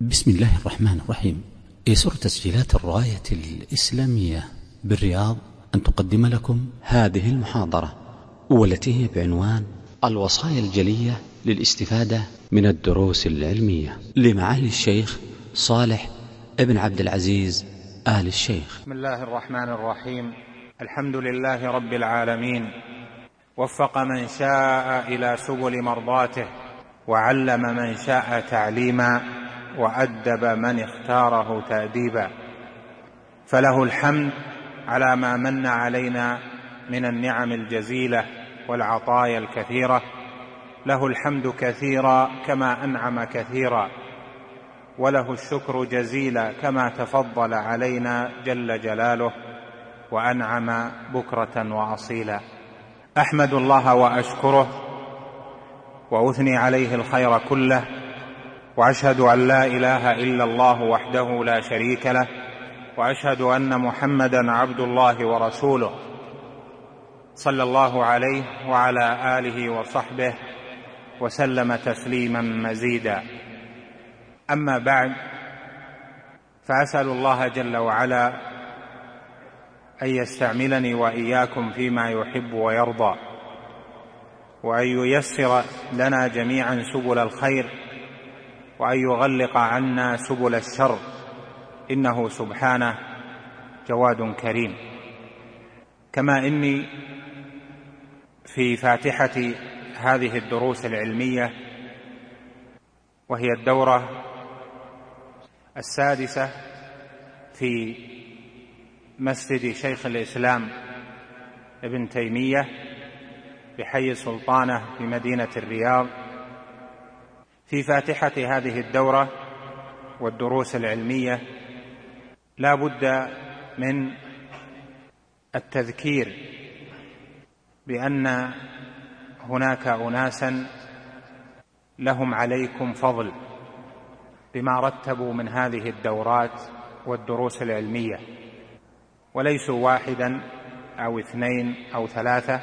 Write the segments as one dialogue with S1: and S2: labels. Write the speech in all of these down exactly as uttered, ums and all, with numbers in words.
S1: بسم الله الرحمن الرحيم. يسر تسجيلات الراية الإسلامية بالرياض أن تقدم لكم هذه المحاضرة، والتي هي بعنوان الوصايا الجلية للاستفادة من الدروس العلمية لمعالي الشيخ صالح ابن عبد العزيز آل الشيخ.
S2: بسم الله الرحمن الرحيم. الحمد لله رب العالمين، وفق من شاء إلى سبل مرضاته، وعلم من شاء تعليما، وأدب من اختاره تأديبا. فله الحمد على ما من علينا من النعم الجزيلة والعطايا الكثيرة، له الحمد كثيرا كما أنعم كثيرا، وله الشكر جزيلا كما تفضل علينا جل جلاله وأنعم بكرة وأصيلا. أحمد الله وأشكره وأثني عليه الخير كله، وأشهد أن لا إله إلا الله وحده لا شريك له، وأشهد أن محمدا عبد الله ورسوله، صلى الله عليه وعلى آله وصحبه وسلم تسليما مزيدا. أما بعد، فأسأل الله جل وعلا أن يستعملني وإياكم فيما يحب ويرضى، وأن ييسر لنا جميعا سبل الخير، وأن يغلق عنا سبل الشر، إنه سبحانه جواد كريم. كما إني في فاتحة هذه الدروس العلمية، وهي الدورة السادسة في مسجد شيخ الإسلام ابن تيمية بحي سلطانة في مدينة الرياض، في فاتحة هذه الدورة والدروس العلمية لا بد من التذكير بأن هناك أناسا لهم عليكم فضل بما رتبوا من هذه الدورات والدروس العلمية، وليسوا واحدا أو اثنين أو ثلاثة،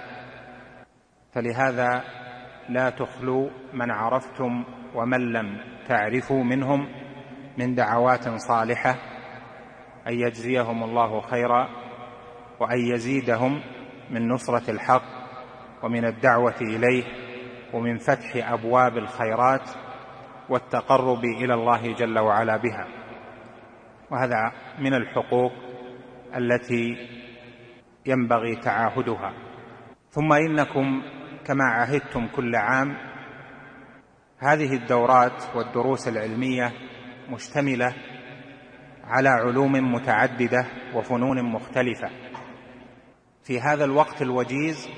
S2: فلهذا لا تخلوا من عرفتم ومن لم تعرفوا منهم من دعوات صالحة أن يجزيهم الله خيرا، وأن يزيدهم من نصرة الحق ومن الدعوة إليه، ومن فتح أبواب الخيرات والتقرب إلى الله جل وعلا بها. وهذا من الحقوق التي ينبغي تعاهدها. ثم إنكم كما عهدتم كل عام، هذه الدورات والدروس العلمية مشتملة على علوم متعددة وفنون مختلفة. في هذا الوقت الوجيز،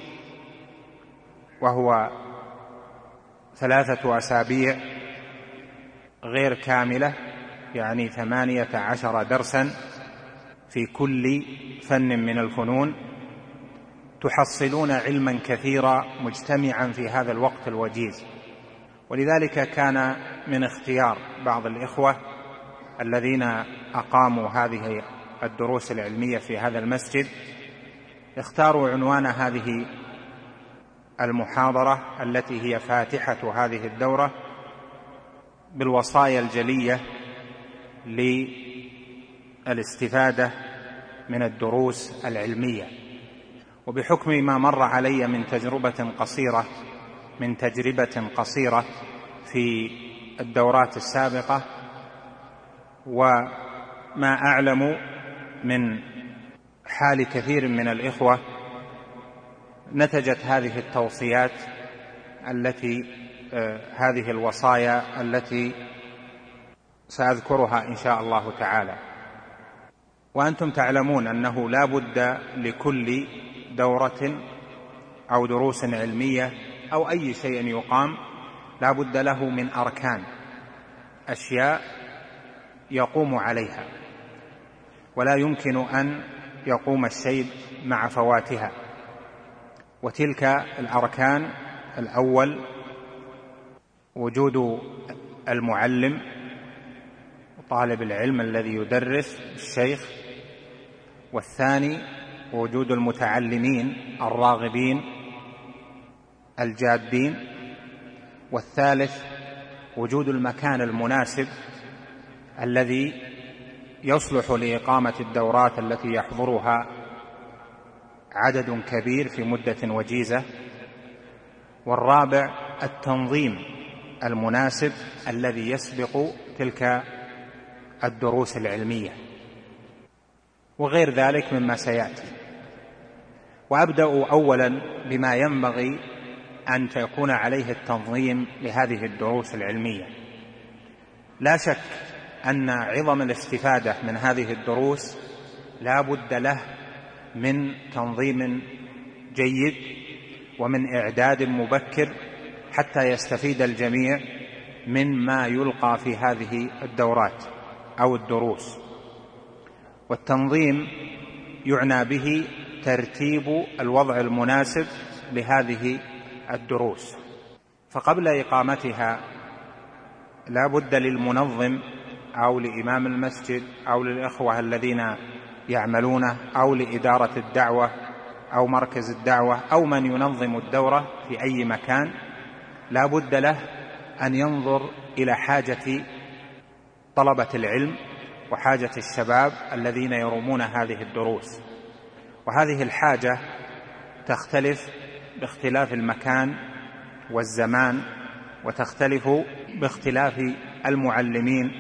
S2: وهو ثلاثة أسابيع غير كاملة، يعني ثمانية عشر درسا في كل فن من الفنون، تحصلون علما كثيرا مجتمعا في هذا الوقت الوجيز. ولذلك كان من اختيار بعض الإخوة الذين أقاموا هذه الدروس العلمية في هذا المسجد، اختاروا عنوان هذه المحاضرة التي هي فاتحة هذه الدورة بالوصايا الجلية للاستفادة من الدروس العلمية. وبحكم ما مر علي من تجربة قصيرة من تجربة قصيرة في الدورات السابقة، وما أعلم من حال كثير من الإخوة، نتجت هذه التوصيات التي آه هذه الوصايا التي سأذكرها إن شاء الله تعالى. وأنتم تعلمون أنه لا بد لكل دورة أو دروس علمية أو أي شيء يقام لا بد له من أركان، أشياء يقوم عليها، ولا يمكن أن يقوم الشيء مع فواتها. وتلك الأركان: الأول وجود المعلم طالب العلم الذي يدرس الشيخ، والثاني وجود المتعلمين الراغبين الجادين، والثالث وجود المكان المناسب الذي يصلح لإقامة الدورات التي يحضرها عدد كبير في مدة وجيزة. والرابع التنظيم المناسب الذي يسبق تلك الدروس العلمية، وغير ذلك مما سيأتي. وأبدأ أولا بما ينبغي أن تكون عليه التنظيم لهذه الدروس العلمية. لا شك أن عظم الاستفادة من هذه الدروس لا بد له من تنظيم جيد ومن إعداد مبكر حتى يستفيد الجميع من ما يلقى في هذه الدورات أو الدروس. والتنظيم يعنى به ترتيب الوضع المناسب لهذه الدروس، فقبل إقامتها لا بد للمنظم أو لإمام المسجد أو للإخوة الذين يعملونه أو لإدارة الدعوة أو مركز الدعوة أو من ينظم الدورة في أي مكان، لا بد له أن ينظر إلى حاجة طلبة العلم وحاجة الشباب الذين يرومون هذه الدروس. وهذه الحاجة تختلف باختلاف المكان والزمان، وتختلف باختلاف المعلمين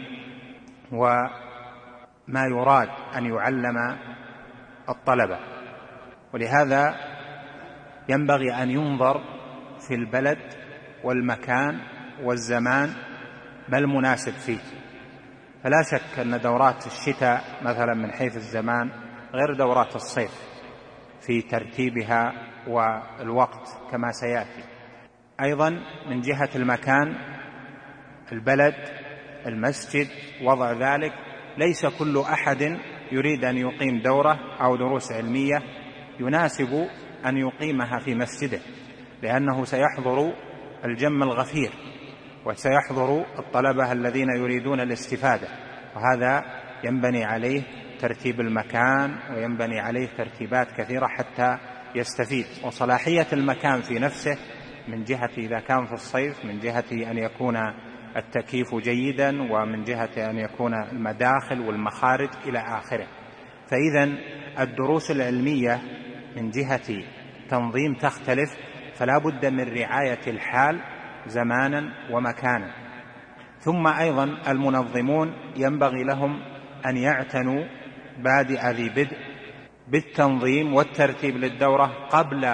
S2: وما يراد أن يعلم الطلبة. ولهذا ينبغي أن ينظر في البلد والمكان والزمان ما المناسب فيه. فلا شك أن دورات الشتاء مثلا من حيث الزمان غير دورات الصيف في ترتيبها والوقت كما سيأتي. أيضا من جهة المكان، البلد، المسجد، وضع ذلك، ليس كل أحد يريد أن يقيم دورة أو دروس علمية يناسب أن يقيمها في مسجده، لأنه سيحضر الجم الغفير وسيحضر الطلبة الذين يريدون الاستفادة، وهذا ينبني عليه ترتيب المكان وينبني عليه ترتيبات كثيرة حتى يستفيد. وصلاحية المكان في نفسه من جهة إذا كان في الصيف، من جهة أن يكون التكييف جيدا، ومن جهة أن يكون المداخل والمخارج إلى آخره. فإذا الدروس العلمية من جهة تنظيم تختلف، فلا بد من رعاية الحال زمانا ومكانا. ثم أيضا المنظمون ينبغي لهم أن يعتنوا بادئ ذي بدء بالتنظيم والترتيب للدورة قبل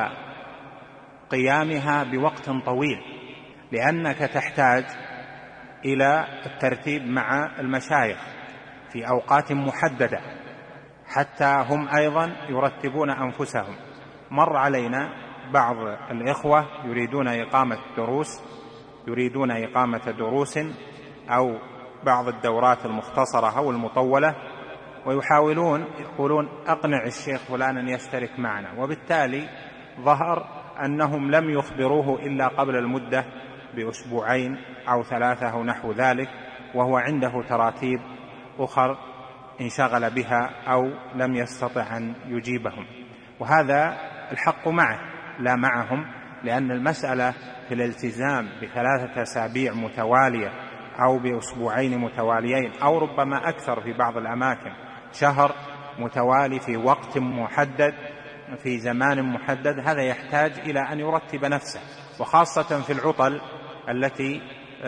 S2: قيامها بوقت طويل، لأنك تحتاج إلى الترتيب مع المشايخ في أوقات محددة حتى هم أيضا يرتبون أنفسهم. مر علينا بعض الإخوة يريدون إقامة دروس يريدون إقامة دروس أو بعض الدورات المختصرة أو المطولة، ويحاولون يقولون أقنع الشيخ فلان أن يشترك معنا، وبالتالي ظهر أنهم لم يخبروه إلا قبل المدة بأسبوعين أو ثلاثة أو نحو ذلك، وهو عنده تراتيب أخر انشغل بها أو لم يستطع أن يجيبهم. وهذا الحق معه لا معهم، لأن المسألة في الالتزام بثلاثة أسابيع متوالية أو بأسبوعين متواليين أو ربما أكثر في بعض الأماكن، شهر متوالي في وقت محدد في زمان محدد، هذا يحتاج إلى أن يرتب نفسه، وخاصة في العطل التي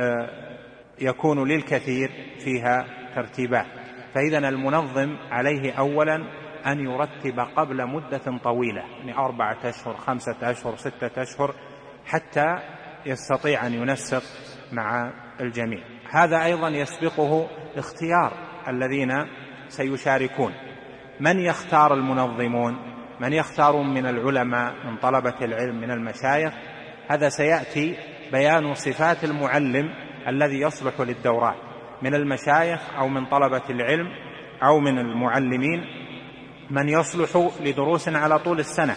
S2: يكون للكثير فيها ترتيبات. فإذا المنظم عليه أولا أن يرتب قبل مدة طويلة، يعني أربعة أشهر، خمسة أشهر، ستة أشهر، حتى يستطيع أن ينسق مع الجميع. هذا أيضا يسبقه اختيار الذين سيشاركون. من يختار المنظمون؟ من يختارون من العلماء، من طلبة العلم، من المشايخ؟ هذا سيأتي بيان صفات المعلم الذي يصلح للدورات، من المشايخ أو من طلبة العلم أو من المعلمين من يصلح لدروس على طول السنة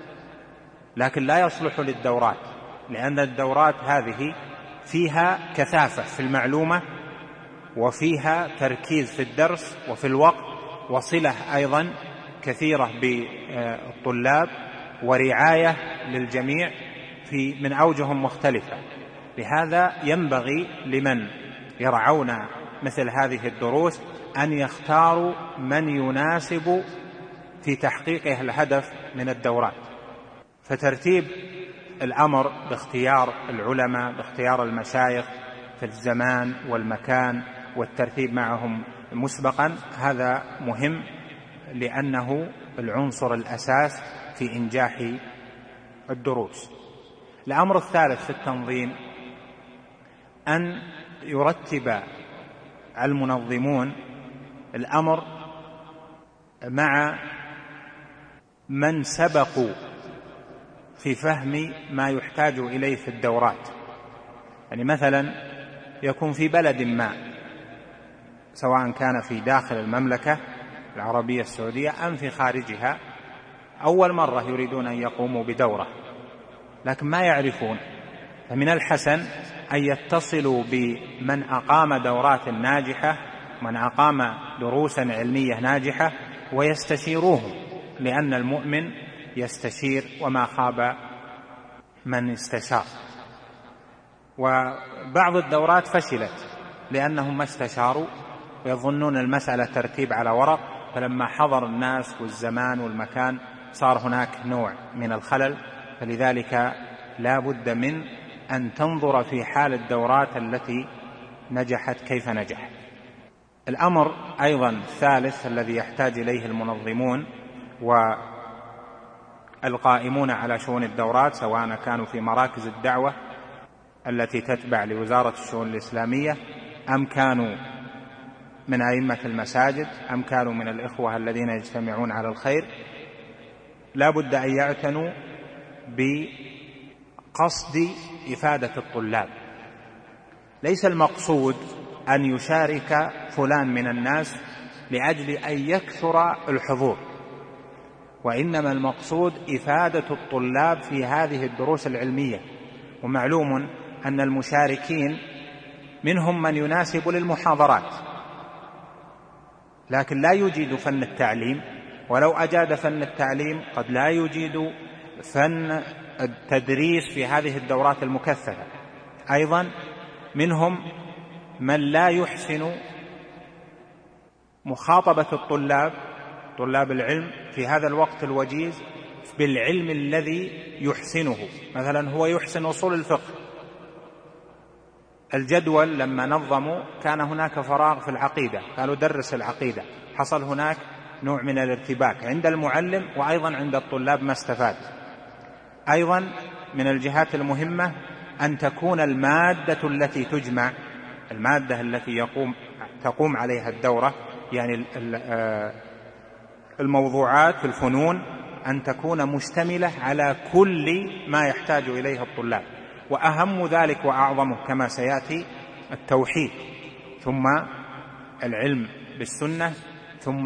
S2: لكن لا يصلح للدورات، لأن الدورات هذه فيها كثافة في المعلومة، وفيها تركيز في الدرس وفي الوقت، وصلة أيضا كثيرة بالطلاب، ورعاية للجميع في من أوجه مختلفة. لهذا ينبغي لمن يرعون مثل هذه الدروس أن يختاروا من يناسب في تحقيق الهدف من الدورات. فترتيب الأمر باختيار العلماء، باختيار المشايخ في الزمان والمكان والترتيب معهم مسبقا، هذا مهم لأنه العنصر الأساس في إنجاح الدروس. الأمر الثالث في التنظيم أن يرتب المنظمون الأمر مع من سبقوا في فهم ما يحتاج إليه في الدورات. يعني مثلا يكون في بلد ما، سواء كان في داخل المملكة العربية السعودية أم في خارجها، أول مرة يريدون أن يقوموا بدورة لكن ما يعرفون، فمن الحسن أن يتصلوا بمن أقام دورات ناجحة، من أقام دروسا علمية ناجحة، ويستشيروهم، لأن المؤمن يستشير وما خاب من استشار. وبعض الدورات فشلت لأنهم ما استشاروا ويظنون المسألة ترتيب على ورق، فلما حضر الناس والزمان والمكان صار هناك نوع من الخلل. فلذلك لا بد من أن تنظر في حال الدورات التي نجحت كيف نجحت. الأمر أيضا الثالث الذي يحتاج إليه المنظمون والقائمون على شؤون الدورات، سواء كانوا في مراكز الدعوة التي تتبع لوزارة الشؤون الإسلامية، أم كانوا من أئمة المساجد، أم كانوا من الإخوة الذين يجتمعون على الخير، لا بد أن يعتنوا بقصد إفادة الطلاب. ليس المقصود أن يشارك فلان من الناس لأجل أن يكثر الحضور، وإنما المقصود إفادة الطلاب في هذه الدروس العلمية. ومعلوم أن المشاركين منهم من يناسب للمحاضرات لكن لا يجيد فن التعليم، ولو أجاد فن التعليم قد لا يجيد فن التدريس في هذه الدورات المكثفة. أيضا منهم من لا يحسن مخاطبة الطلاب طلاب العلم في هذا الوقت الوجيز بالعلم الذي يحسنه. مثلا هو يحسن أصول الفقه، الجدول لما نظموا كان هناك فراغ في العقيدة، قالوا درس العقيدة، حصل هناك نوع من الارتباك عند المعلم وأيضا عند الطلاب ما استفاد. أيضا من الجهات المهمة أن تكون المادة التي تجمع، المادة التي يقوم تقوم عليها الدورة، يعني الموضوعات في الفنون، أن تكون مشتملة على كل ما يحتاج إليه الطلاب، وأهم ذلك وأعظمه كما سيأتي التوحيد، ثم العلم بالسنة، ثم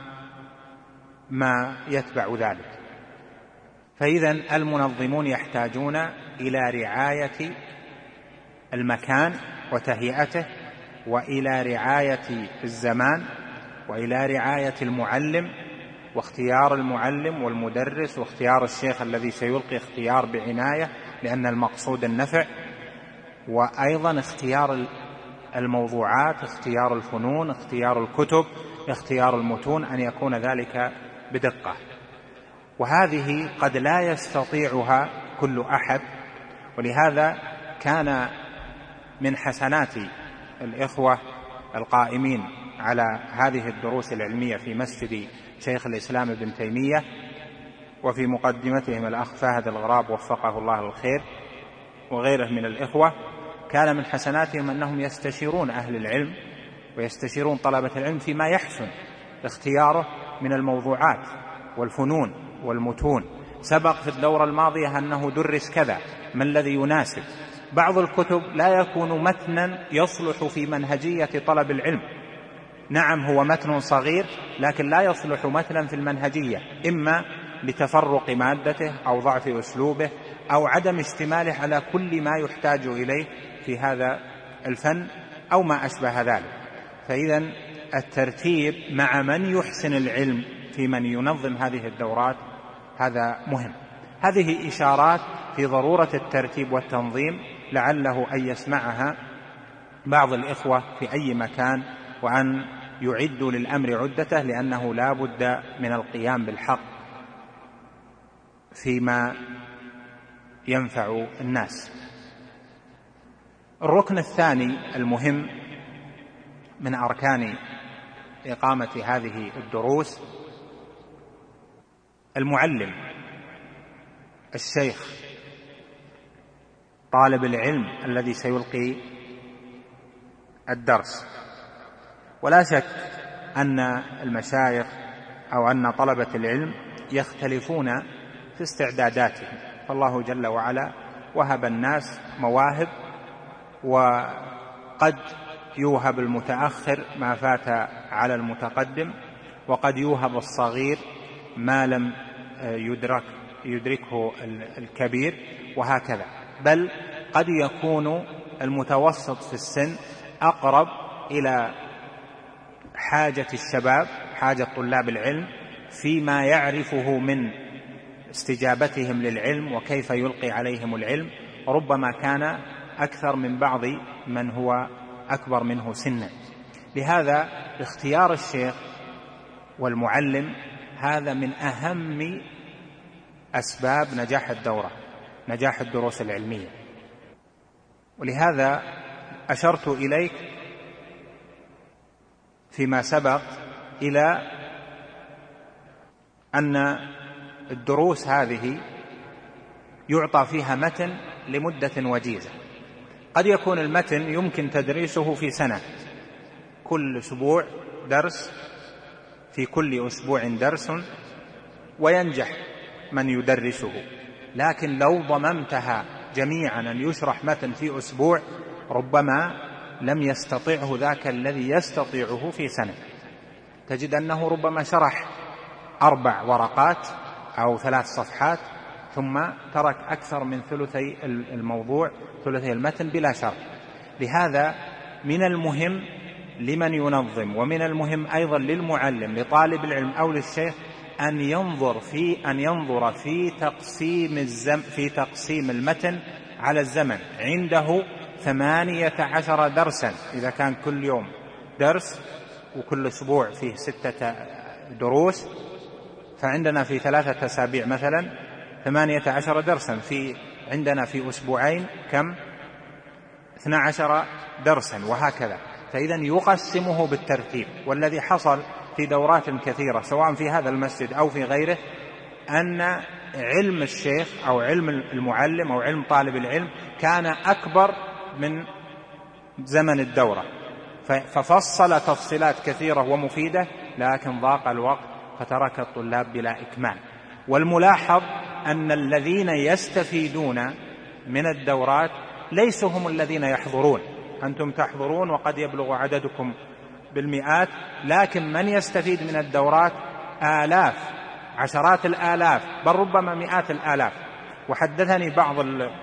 S2: ما يتبع ذلك. فإذا المنظمون يحتاجون إلى رعاية المكان وتهيئته، وإلى رعاية الزمان، وإلى رعاية المعلم واختيار المعلم والمدرس، واختيار الشيخ الذي سيلقي اختيار بعناية لأن المقصود النفع، وأيضا اختيار الموضوعات، اختيار الفنون، اختيار الكتب، اختيار المتون، أن يكون ذلك بدقة. وهذه قد لا يستطيعها كل أحد، ولهذا كان من حسنات الإخوة القائمين على هذه الدروس العلمية في مسجد شيخ الإسلام ابن تيمية وفي مقدمتهم الأخ فهد الغراب وفقه الله الخير وغيره من الإخوة، كان من حسناتهم أنهم يستشيرون أهل العلم ويستشيرون طلبة العلم فيما يحسن اختياره من الموضوعات والفنون والمتون. سبق في الدورة الماضية أنه درس كذا، ما الذي يناسب. بعض الكتب لا يكون متنا يصلح في منهجية طلب العلم، نعم هو متن صغير لكن لا يصلح متنا في المنهجية، إما لتفرق مادته أو ضعف أسلوبه أو عدم اشتماله على كل ما يحتاج إليه في هذا الفن أو ما أشبه ذلك. فإذا الترتيب مع من يحسن العلم في من ينظم هذه الدورات هذا مهم. هذه إشارات في ضرورة الترتيب والتنظيم لعله أن يسمعها بعض الإخوة في أي مكان وأن يعدوا للأمر عدته، لأنه لا بد من القيام بالحق فيما ينفع الناس. الركن الثاني المهم من أركان إقامة هذه الدروس المعلم، الشيخ، طالب العلم الذي سيلقي الدرس. ولا شك أن المشايخ أو أن طلبة العلم يختلفون في استعداداتهم، فالله جل وعلا وهب الناس مواهب، وقد يوهب المتأخر ما فات على المتقدم، وقد يوهب الصغير ما لم يدرك يدركه الكبير، وهكذا. بل قد يكون المتوسط في السن أقرب إلى حاجة الشباب، حاجة طلاب العلم، فيما يعرفه من استجابتهم للعلم وكيف يلقي عليهم العلم، ربما كان أكثر من بعض من هو أكبر منه سنا. لهذا اختيار الشيخ والمعلم هذا من أهم أسباب نجاح الدورة، نجاح الدروس العلمية. ولهذا أشرت إليك فيما سبق إلى أن الدروس هذه يعطى فيها متن لمدة وجيزة. قد يكون المتن يمكن تدريسه في سنة، كل أسبوع درس، في كل أسبوع درس، وينجح من يدرسه. لكن لو ضممتها جميعا أن يشرح متن في أسبوع، ربما لم يستطعه ذاك الذي يستطيعه في سنة. تجد أنه ربما شرح أربع ورقات أو ثلاث صفحات، ثم ترك أكثر من ثلثي الموضوع، ثلثي المتن بلا شرح. لهذا من المهم لمن ينظم، ومن المهم أيضا للمعلم، لطالب العلم أو للشيخ، أن ينظر في أن ينظر في تقسيم الزم في تقسيم المتن على الزمن. عنده ثمانية عشر درسا، إذا كان كل يوم درس وكل أسبوع فيه ستة دروس، فعندنا في ثلاثة أسابيع مثلا ثمانية عشر درسا، في عندنا في أسبوعين كم؟ اثنا عشر درسا، وهكذا. فإذا يقسمه بالترتيب. والذي حصل في دورات كثيرة سواء في هذا المسجد أو في غيره، أن علم الشيخ أو علم المعلم أو علم طالب العلم كان أكبر من زمن الدورة، ففصل تفصيلات كثيرة ومفيدة، لكن ضاق الوقت فترك الطلاب بلا إكمال. والملاحظ أن الذين يستفيدون من الدورات ليسوا هم الذين يحضرون. أنتم تحضرون وقد يبلغ عددكم بالمئات، لكن من يستفيد من الدورات آلاف، عشرات الآلاف، بل ربما مئات الآلاف. وحدثني بعض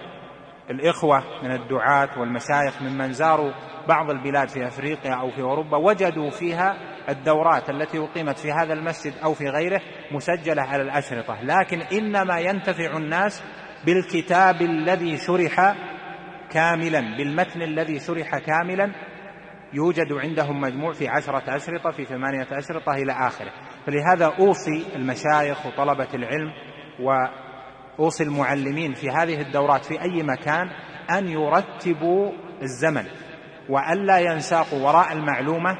S2: الإخوة من الدعاة والمشايخ ممن زاروا بعض البلاد في أفريقيا أو في أوروبا، وجدوا فيها الدورات التي أقيمت في هذا المسجد أو في غيره مسجلة على الأشرطة، لكن إنما ينتفع الناس بالكتاب الذي شرح كاملا، بالمتن الذي شرح كاملا، يوجد عندهم مجموع في عشرة أشرطة، في ثمانية أشرطة إلى آخره. فلهذا أوصي المشايخ وطلبة العلم وأوصي المعلمين في هذه الدورات في أي مكان أن يرتبوا الزمن، وألا ينساقوا وراء المعلومة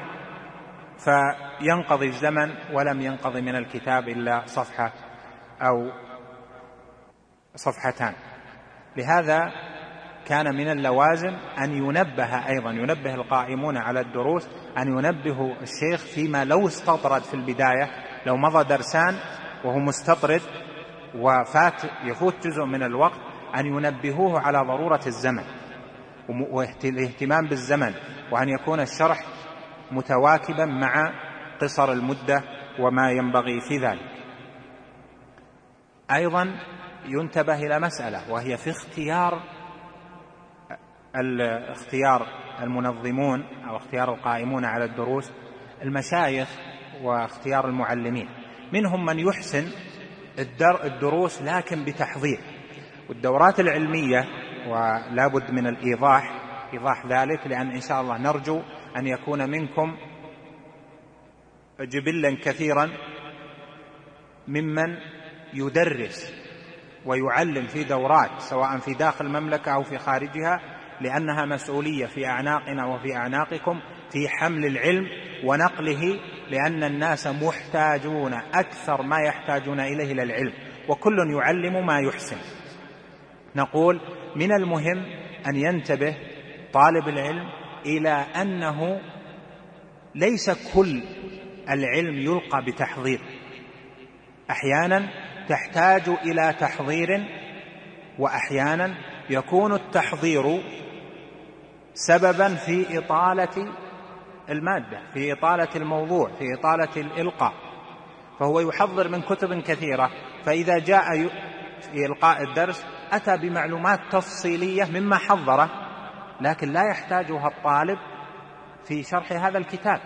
S2: فينقضي الزمن ولم ينقضي من الكتاب إلا صفحة أو صفحتان. لهذا كان من اللوازم أن ينبه أيضا ينبه القائمون على الدروس، أن ينبهوا الشيخ فيما لو استطرد في البداية، لو مضى درسان وهو مستطرد وفات يفوت جزء من الوقت، أن ينبهوه على ضرورة الزمن والاهتمام بالزمن، وأن يكون الشرح متواكبا مع قصر المدة وما ينبغي في ذلك. أيضا ينتبه إلى مسألة، وهي في اختيار اختيار المنظمون أو اختيار القائمون على الدروس، المشايخ واختيار المعلمين. منهم من يحسن الدروس لكن بتحضير، والدورات العلمية ولا بد من الإيضاح إيضاح ذلك، لأن إن شاء الله نرجو أن يكون منكم جبلا كثيرا ممن يدرس ويعلم في دورات سواء في داخل المملكة أو في خارجها، لأنها مسؤولية في أعناقنا وفي أعناقكم في حمل العلم ونقله، لأن الناس محتاجون أكثر ما يحتاجون إليه إلى العلم، وكل يعلم ما يحسن. نقول من المهم أن ينتبه طالب العلم إلى أنه ليس كل العلم يلقى بتحضير، أحيانا تحتاج إلى تحضير، وأحيانا يكون التحضير سببا في إطالة المادة، في إطالة الموضوع، في إطالة الإلقاء، فهو يحضر من كتب كثيرة، فإذا جاء في إلقاء الدرس أتى بمعلومات تفصيلية مما حضره، لكن لا يحتاجها الطالب في شرح هذا الكتاب.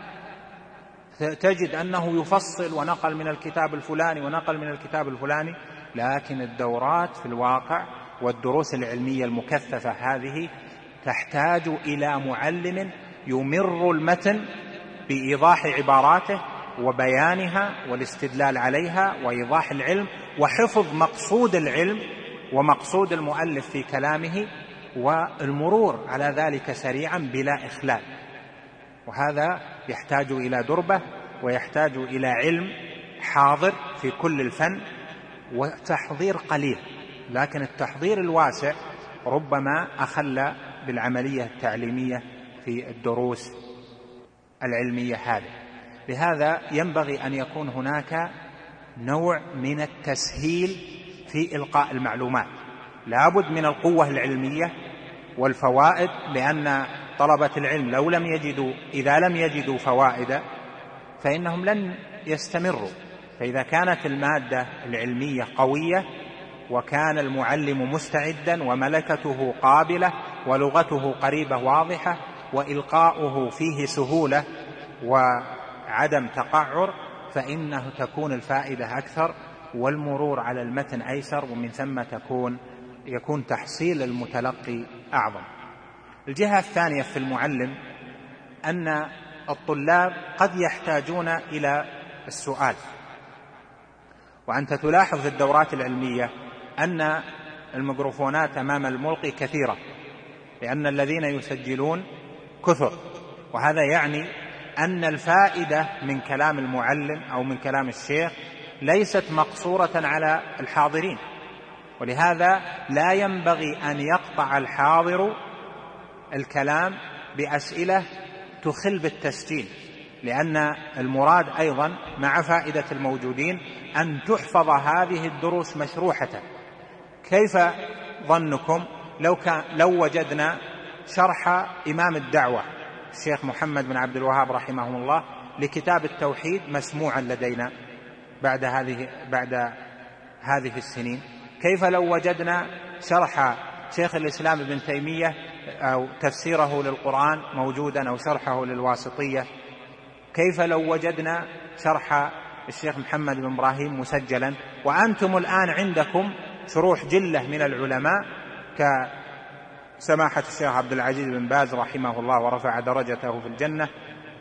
S2: تجد أنه يفصل ونقل من الكتاب الفلاني ونقل من الكتاب الفلاني، لكن الدورات في الواقع والدروس العلمية المكثفة هذه تحتاج إلى معلم يمر المتن بإيضاح عباراته وبيانها والاستدلال عليها وإيضاح العلم وحفظ مقصود العلم ومقصود المؤلف في كلامه والمرور على ذلك سريعا بلا إخلال. وهذا يحتاج إلى دربة ويحتاج إلى علم حاضر في كل الفن وتحضير قليل، لكن التحضير الواسع ربما أخل بالعملية التعليمية في الدروس العلمية هذه. لهذا ينبغي أن يكون هناك نوع من التسهيل في إلقاء المعلومات، لابد من القوة العلمية والفوائد، لأن طلبة العلم لو لم يجدوا إذا لم يجدوا فوائد فإنهم لن يستمروا. فإذا كانت المادة العلمية قوية وكان المعلم مستعدا وملكته قابلة ولغته قريبة واضحة وإلقاؤه فيه سهولة وعدم تقعر، فإنه تكون الفائدة أكثر والمرور على المتن أيسر، ومن ثم تكون يكون تحصيل المتلقي أعظم. الجهة الثانية في المعلم أن الطلاب قد يحتاجون إلى السؤال، وأنت تلاحظ في الدورات العلمية أن الميكروفونات أمام الملقي كثيرة، لأن الذين يسجلون كثر، وهذا يعني أن الفائدة من كلام المعلم أو من كلام الشيخ ليست مقصورة على الحاضرين، ولهذا لا ينبغي أن يقطع الحاضر الكلام بأسئلة تخل بالتسجيل، لأن المراد أيضا مع فائدة الموجودين أن تحفظ هذه الدروس مشروحة. كيف ظنكم لو, كان لو وجدنا شرح إمام الدعوة الشيخ محمد بن عبد الوهاب رحمه الله لكتاب التوحيد مسموعا لدينا بعد هذه بعد هذه السنين؟ كيف لو وجدنا شرح شيخ الإسلام ابن تيمية أو تفسيره للقرآن موجودا أو شرحه للواسطية؟ كيف لو وجدنا شرح الشيخ محمد بن إبراهيم مسجلا؟ وأنتم الآن عندكم شروح جلة من العلماء كسماحة الشيخ عبد العزيز بن باز رحمه الله ورفع درجته في الجنة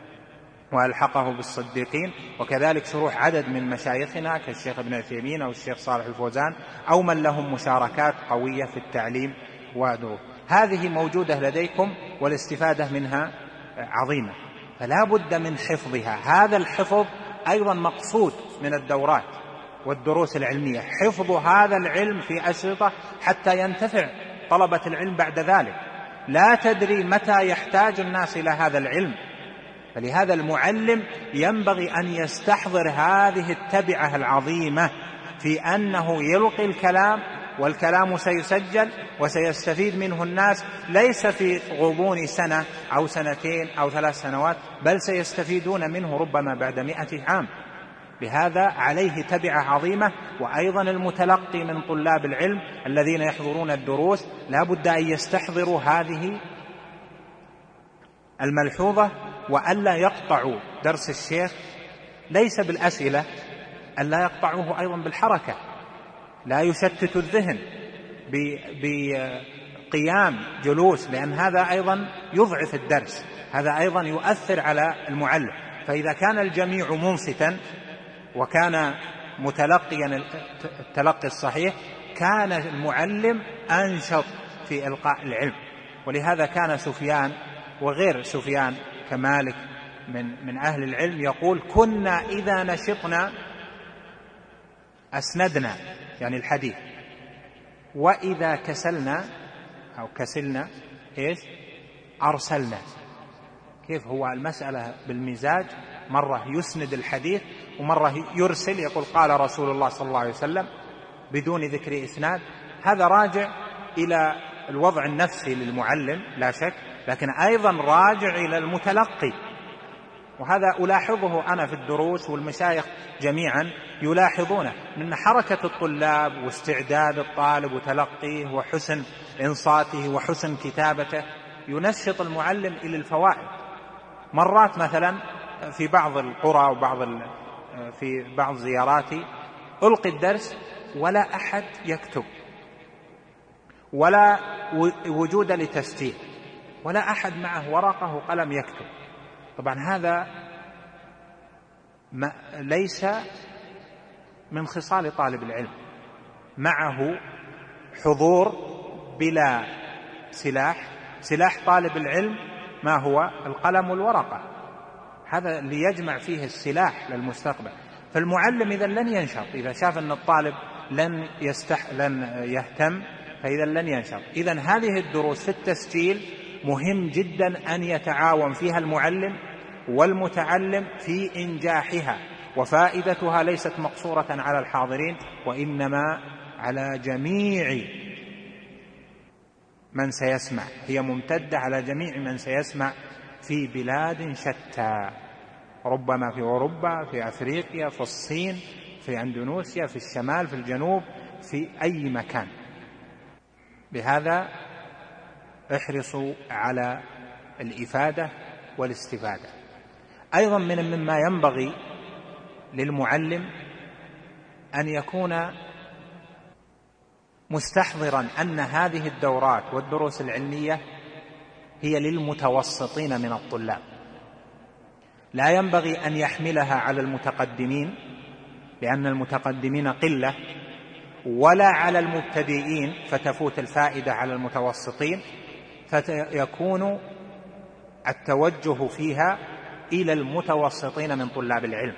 S2: وألحقه بالصديقين، وكذلك شروح عدد من مشايخنا كالشيخ ابن عثيمين أو الشيخ صالح الفوزان أو من لهم مشاركات قوية في التعليم ودروس. هذه موجودة لديكم والاستفادة منها عظيمة، فلا بد من حفظها. هذا الحفظ أيضا مقصود من الدورات والدروس العلمية، حفظ هذا العلم في أشرطة حتى ينتفع طلبة العلم بعد ذلك. لا تدري متى يحتاج الناس إلى هذا العلم، فلهذا المعلم ينبغي أن يستحضر هذه التبعة العظيمة في أنه يلقي الكلام والكلام سيسجل وسيستفيد منه الناس، ليس في غضون سنة أو سنتين أو ثلاث سنوات، بل سيستفيدون منه ربما بعد مئة عام. لهذا عليه تبعة عظيمة. وأيضا المتلقي من طلاب العلم الذين يحضرون الدروس لا بد أن يستحضروا هذه الملحوظة، وألا يقطعوا درس الشيخ ليس بالأسئلة، ألا يقطعوه أيضا بالحركة، لا يشتت الذهن قيام جلوس، لأن هذا أيضا يضعف الدرس، هذا أيضا يؤثر على المعلم. فإذا كان الجميع منصتا وكان متلقيا التلقي الصحيح كان المعلم أنشط في إلقاء العلم. ولهذا كان سفيان وغير سفيان كمالك من, من أهل العلم يقول: كنا إذا نشطنا أسندنا، يعني الحديث، وإذا كسلنا أو كسلنا إيش أرسلنا. كيف هو المسألة بالمزاج، مرة يسند الحديث ومرة يرسل، يقول قال رسول الله صلى الله عليه وسلم بدون ذكر إسناد. هذا راجع إلى الوضع النفسي للمعلم لا شك، لكن أيضا راجع إلى المتلقي. وهذا ألاحظه أنا في الدروس، والمشايخ جميعا يلاحظونه، من حركة الطلاب واستعداد الطالب وتلقيه وحسن إنصاته وحسن كتابته ينشط المعلم إلى الفوائد. مرات مثلا في بعض القرى وبعض في بعض زياراتي ألقي الدرس ولا أحد يكتب ولا وجود لتسجيل ولا أحد معه ورقة وقلم يكتب. طبعا هذا ليس من خصال طالب العلم، معه حضور بلا سلاح. سلاح طالب العلم ما هو؟ القلم والورقة، هذا اللي يجمع فيه السلاح للمستقبل. فالمعلم إذا لن ينشط، إذا شاف أن الطالب لن, يستح... لن يهتم فإذا لن ينشط. إذن هذه الدروس في التسجيل مهم جدا أن يتعاون فيها المعلم والمتعلم في إنجاحها، وفائدتها ليست مقصورة على الحاضرين وإنما على جميع من سيسمع، هي ممتدة على جميع من سيسمع في بلاد شتى، ربما في أوروبا، في أفريقيا، في الصين، في أندونيسيا، في الشمال، في الجنوب، في أي مكان. بهذا احرصوا على الإفادة والاستفادة. أيضا من مما ينبغي للمعلم أن يكون مستحضرا أن هذه الدورات والدروس العلمية هي للمتوسطين من الطلاب، لا ينبغي أن يحملها على المتقدمين لأن المتقدمين قلة، ولا على المبتدئين فتفوت الفائدة على المتوسطين، فيكون التوجه فيها إلى المتوسطين من طلاب العلم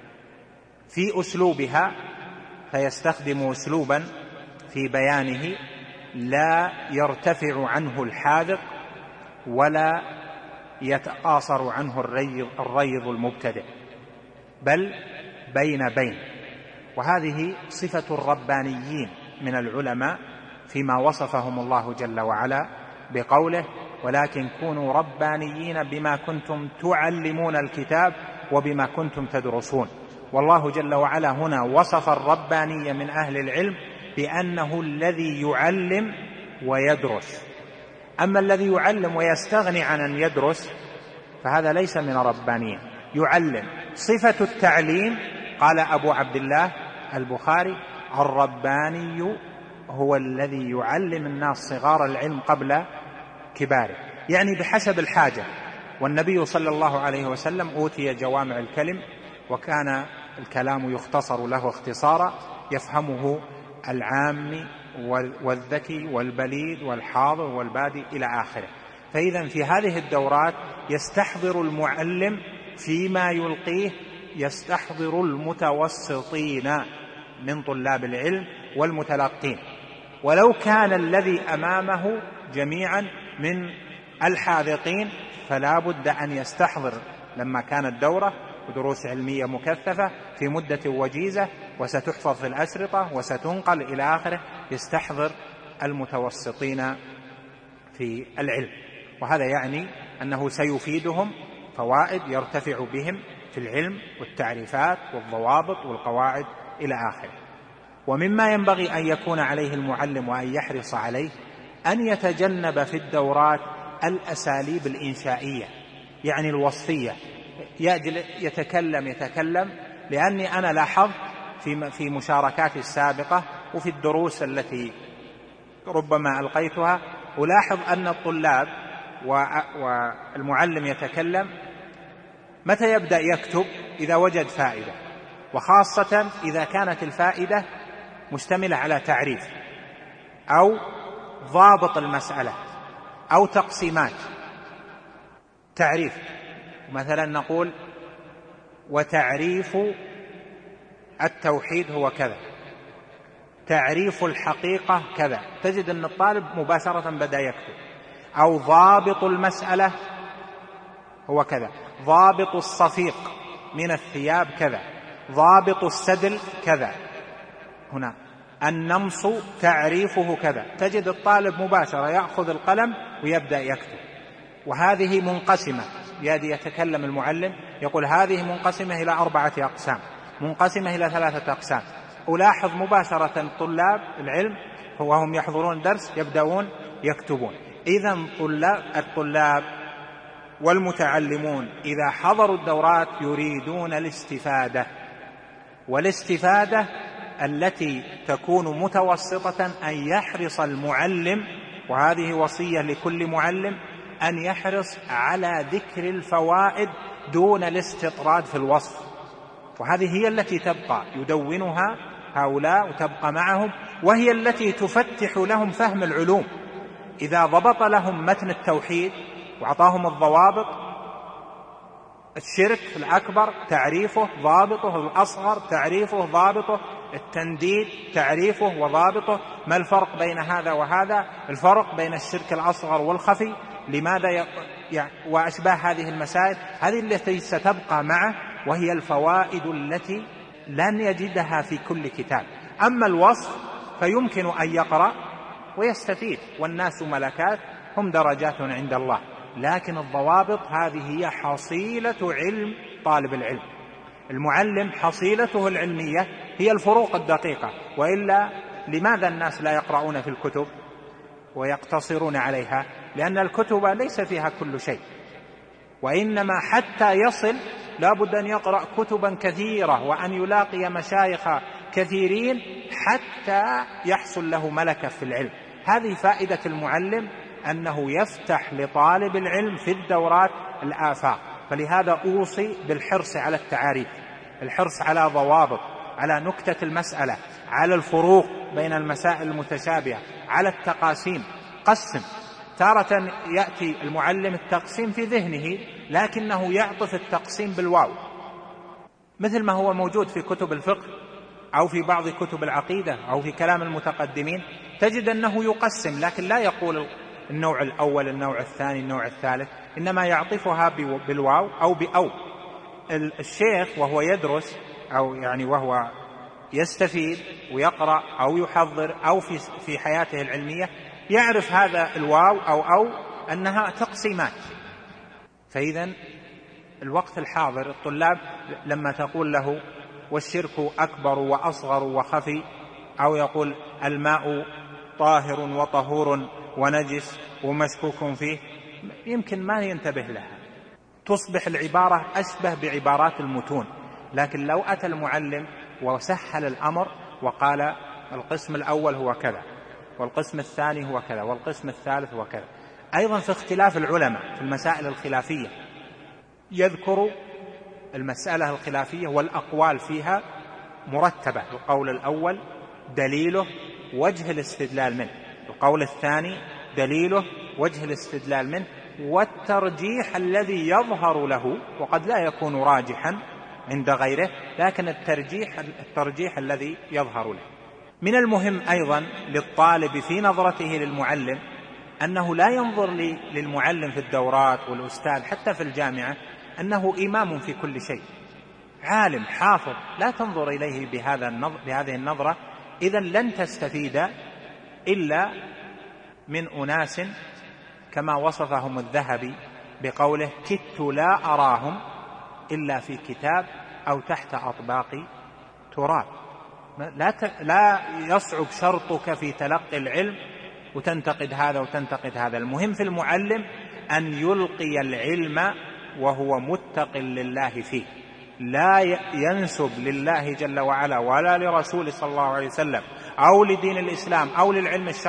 S2: في أسلوبها، فيستخدم أسلوبا في بيانه لا يرتفع عنه الحاذق ولا يتقاصر عنه الريض المبتدئ، بل بين بين. وهذه صفة الربانيين من العلماء فيما وصفهم الله جل وعلا بقوله: ولكن كونوا ربانيين بما كنتم تعلمون الكتاب وبما كنتم تدرسون. والله جل وعلا هنا وصف الرباني من أهل العلم بأنه الذي يعلم ويدرس. أما الذي يعلم ويستغني عن أن يدرس فهذا ليس من الربانيين. يعلم صفة التعليم، قال أبو عبد الله البخاري: الرباني هو الذي يعلم الناس صغار العلم قبل كباره، يعني بحسب الحاجة. والنبي صلى الله عليه وسلم أوتي جوامع الكلم، وكان الكلام يختصر له اختصارا يفهمه العام والذكي والبليد والحاضر والبادي إلى آخره. فإذا في هذه الدورات يستحضر المعلم فيما يلقيه، يستحضر المتوسطين من طلاب العلم والمتلقين، ولو كان الذي أمامه جميعا من الحاذقين فلا بد أن يستحضر لما كانت دورة ودروس علمية مكثفة في مدة وجيزة وستحفظ في الأشرطة وستنقل إلى آخره، يستحضر المتوسطين في العلم. وهذا يعني أنه سيفيدهم فوائد يرتفع بهم في العلم والتعريفات والضوابط والقواعد إلى آخره. ومما ينبغي أن يكون عليه المعلم وأن يحرص عليه أن يتجنب في الدورات الأساليب الإنشائية، يعني الوصفية، يتكلم يتكلم لأني أنا لاحظت في مشاركاتي السابقة وفي الدروس التي ربما ألقيتها ألاحظ أن الطلاب والمعلم يتكلم متى يبدأ يكتب؟ إذا وجد فائدة، وخاصة إذا كانت الفائدة مشتملة على تعريف أو ضابط المسألة أو تقسيمات. تعريف مثلا نقول وتعريف التوحيد هو كذا، تعريف الحقيقة كذا، تجد أن الطالب مباشرة بدأ يكتب. أو ضابط المسألة هو كذا، ضابط الصفيق من الثياب كذا، ضابط السدل كذا. هنا النمص تعريفه كذا، تجد الطالب مباشرة يأخذ القلم ويبدأ يكتب. وهذه منقسمة، يدي يتكلم المعلم يقول هذه منقسمة إلى أربعة أقسام، منقسمة إلى ثلاثة أقسام. ألاحظ مباشرة طلاب العلم وهم يحضرون درس يبدأون يكتبون. إذن الطلاب والمتعلمون إذا حضروا الدورات يريدون الاستفادة، والاستفادة التي تكون متوسطة أن يحرص المعلم، وهذه وصية لكل معلم، أن يحرص على ذكر الفوائد دون الاستطراد في الوصف. وهذه هي التي تبقى يدونها هؤلاء وتبقى معهم، وهي التي تفتح لهم فهم العلوم. إذا ضبط لهم متن التوحيد وأعطاهم الضوابط، الشرك الأكبر تعريفه ضابطه، الأصغر تعريفه ضابطه، التنديد تعريفه وضابطه، ما الفرق بين هذا وهذا، الفرق بين الشرك الأصغر والخفي، لماذا ي... يعني وأشباه هذه المسائل، هذه التي ستبقى معه، وهي الفوائد التي لن يجدها في كل كتاب. أما الوصف فيمكن أن يقرأ ويستفيد، والناس ملكات هم درجات عند الله، لكن الضوابط هذه هي حصيلة علم طالب العلم. المعلم حصيلته العلمية هي الفروق الدقيقة، وإلا لماذا الناس لا يقرؤون في الكتب ويقتصرون عليها؟ لأن الكتب ليس فيها كل شيء، وإنما حتى يصل لابد أن يقرأ كتبا كثيرة وأن يلاقي مشايخ كثيرين حتى يحصل له ملكة في العلم. هذه فائدة المعلم، أنه يفتح لطالب العلم في الدورات الآفاق. فلهذا أوصي بالحرص على التعاريف، الحرص على ضوابط، على نكتة المسألة، على الفروق بين المسائل المتشابهة، على التقاسيم. قسم، تارة يأتي المعلم التقسيم في ذهنه لكنه يعطف التقسيم بالواو، مثل ما هو موجود في كتب الفقه أو في بعض كتب العقيدة أو في كلام المتقدمين، تجد أنه يقسم لكن لا يقول النوع الأول، النوع الثاني، النوع الثالث، إنما يعطفها بالواو أو بأو. الشيخ وهو يدرس أو يعني وهو يستفيد ويقرأ أو يحضر أو في في حياته العلمية يعرف هذا الواو أو أو أنها تقسيمات. فإذا الوقت الحاضر الطلاب لما تقول له والشرك أكبر وأصغر وخفي، أو يقول الماء طاهر وطهور ونجس ومشكوك فيه، يمكن ما ينتبه لها، تصبح العبارة أشبه بعبارات المتون. لكن لو أتى المعلم وسهل الأمر وقال القسم الأول هو كذا، والقسم الثاني هو كذا، والقسم الثالث هو كذا. أيضا في اختلاف العلماء في المسائل الخلافية يذكر المسألة الخلافية والأقوال فيها مرتبة، القول الأول دليله وجه الاستدلال منه، القول الثاني دليله وجه الاستدلال منه، والترجيح الذي يظهر له، وقد لا يكون راجحا عند غيره، لكن الترجيح الترجيح الذي يظهر له. من المهم أيضا للطالب في نظرته للمعلم أنه لا ينظر للمعلم في الدورات والأستاذ حتى في الجامعة أنه إمام في كل شيء، عالم حافظ، لا تنظر إليه بهذا النظر بهذه النظرة، إذن لن تستفيد إلا من أناس كما وصفهم الذهبي بقوله كدت لا أراهم إلا في كتاب أو تحت أطباق تراب. لا, ت... لا يصعب شرطك في تلقي العلم وتنتقد هذا وتنتقد هذا. المهم في المعلم أن يلقي العلم وهو متق لله فيه، لا ينسب لله جل وعلا ولا لرسول صلى الله عليه وسلم أو لدين الإسلام أو للعلم الشرعي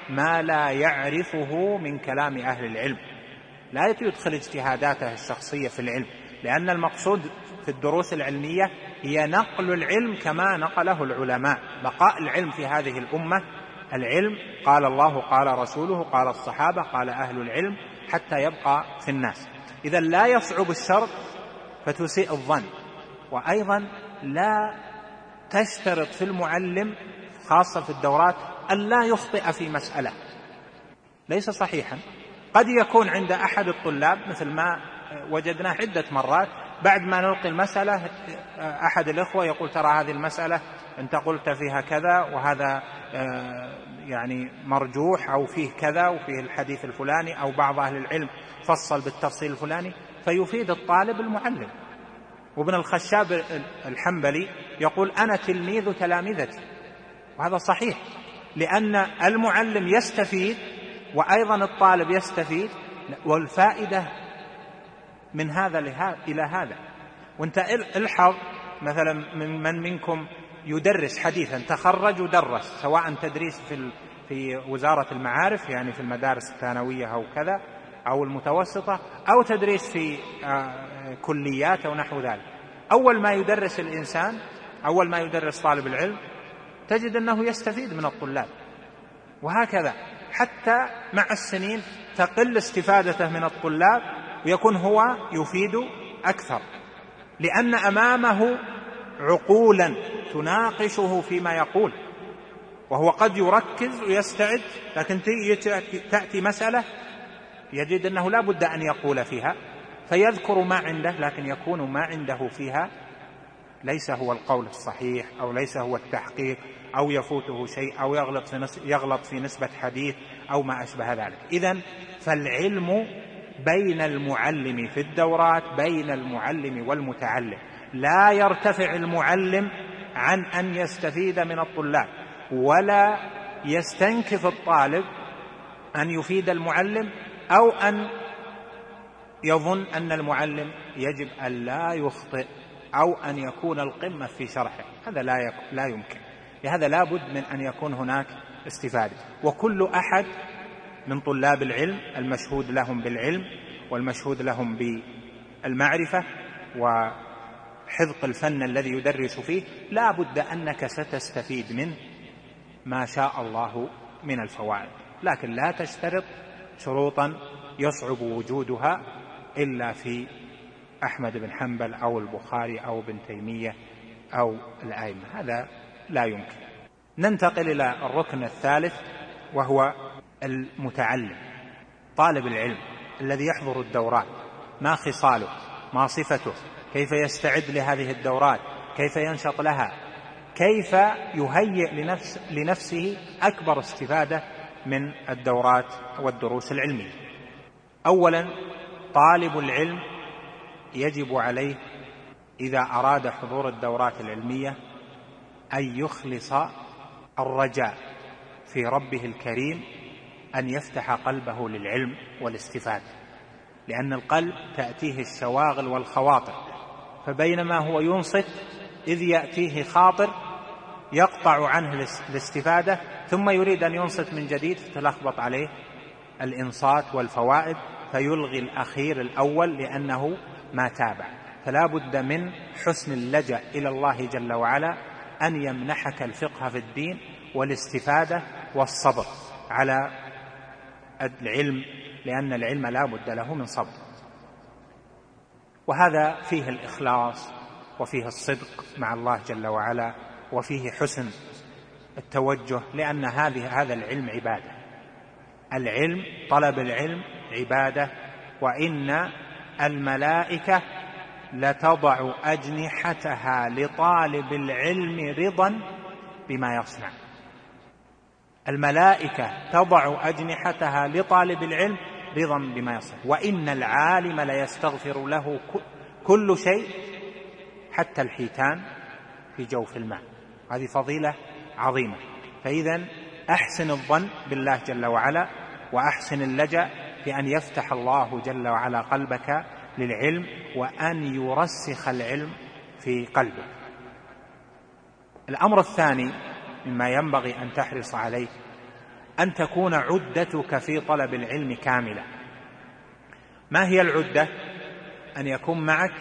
S2: ما لا يعرفه من كلام أهل العلم، لا يدخل اجتهاداته الشخصية في العلم، لأن المقصود في الدروس العلمية هي نقل العلم كما نقله العلماء، بقاء العلم في هذه الأمة. العلم قال الله قال رسوله قال الصحابة قال أهل العلم حتى يبقى في الناس. إذا لا يصعب الشرط فتسيء الظن، وأيضا لا تشترط في المعلم خاصة في الدورات أن لا يخطئ في مسألة، ليس صحيحا. قد يكون عند أحد الطلاب مثل ما وجدنا عدة مرات بعد ما نلقي المسألة أحد الإخوة يقول ترى هذه المسألة أنت قلت فيها كذا وهذا يعني مرجوح أو فيه كذا وفيه الحديث الفلاني، أو بعض أهل العلم فصل بالتفصيل الفلاني، فيفيد الطالب المعلم. وابن الخشاب الحنبلي يقول أنا تلميذ تلامذتي، وهذا صحيح، لأن المعلم يستفيد وأيضا الطالب يستفيد، والفائدة من هذا إلى هذا. وانت الحظ مثلا من, من منكم يدرس حديثا تخرج ودرس، سواء تدريس في في وزارة المعارف يعني في المدارس الثانوية أو كذا أو المتوسطة، أو تدريس في كليات أو نحو ذلك. أول ما يدرس الإنسان أول ما يدرس طالب العلم تجد أنه يستفيد من الطلاب، وهكذا حتى مع السنين تقل استفادته من الطلاب ويكون هو يفيد أكثر، لأن أمامه عقولا تناقشه فيما يقول، وهو قد يركز ويستعد، لكن تأتي مسألة يجد أنه لا بد أن يقول فيها فيذكر ما عنده، لكن يكون ما عنده فيها ليس هو القول الصحيح أو ليس هو التحقيق، أو يفوته شيء أو يغلط في يغلط في نسبة حديث أو ما أشبه ذلك. إذن فالعلم بين المعلم في الدورات بين المعلم والمتعلم، لا يرتفع المعلم عن أن يستفيد من الطلاب، ولا يستنكف الطالب أن يفيد المعلم، أو أن يظن أن المعلم يجب أن لا يخطئ أو أن يكون القمة في شرحه. هذا لا لا يمكن، لهذا لا بد من أن يكون هناك استفادة. وكل أحد من طلاب العلم المشهود لهم بالعلم والمشهود لهم بالمعرفة وحذق الفن الذي يدرس فيه لا بد أنك ستستفيد منه ما شاء الله من الفوائد، لكن لا تشترط شروطا يصعب وجودها إلا في أحمد بن حنبل أو البخاري أو ابن تيمية أو الأئمة، هذا لا يمكن. ننتقل إلى الركن الثالث وهو المتعلم، طالب العلم الذي يحضر الدورات، ما خصاله، ما صفته، كيف يستعد لهذه الدورات، كيف ينشط لها، كيف يهيئ لنفس لنفسه أكبر استفادة من الدورات والدروس العلمية. أولا، طالب العلم يجب عليه إذا أراد حضور الدورات العلمية أن يخلص الرجاء في ربه الكريم أن يفتح قلبه للعلم والاستفادة، لأن القلب تأتيه الشواغل والخواطر، فبينما هو ينصت إذ يأتيه خاطر يقطع عنه الاستفادة، ثم يريد أن ينصت من جديد فتلخبط عليه الإنصات والفوائد فيلغي الأخير الأول لأنه ما تابع. فلا بد من حسن اللجأ إلى الله جل وعلا أن يمنحك الفقه في الدين والاستفادة والصبر على العلم، لأن العلم لا بد له من صبر، وهذا فيه الإخلاص وفيه الصدق مع الله جل وعلا وفيه حسن التوجه، لأن هذه هذا العلم عبادة. العلم طلب العلم عبادة، وإن الملائكة لتضع أجنحتها لطالب العلم رضا بما يصنع. الملائكة تضع أجنحتها لطالب العلم رضا بما يصنع، وإن العالم ليستغفر له كل شيء حتى الحيتان في جوف الماء. هذه فضيلة عظيمة. فإذا أحسن الظن بالله جل وعلا وأحسن اللجأ بأن يفتح الله جل وعلا قلبك للعلم وأن يرسخ العلم في قلبك. الأمر الثاني مما ينبغي أن تحرص عليه أن تكون عدتك في طلب العلم كاملة. ما هي العدة؟ أن يكون معك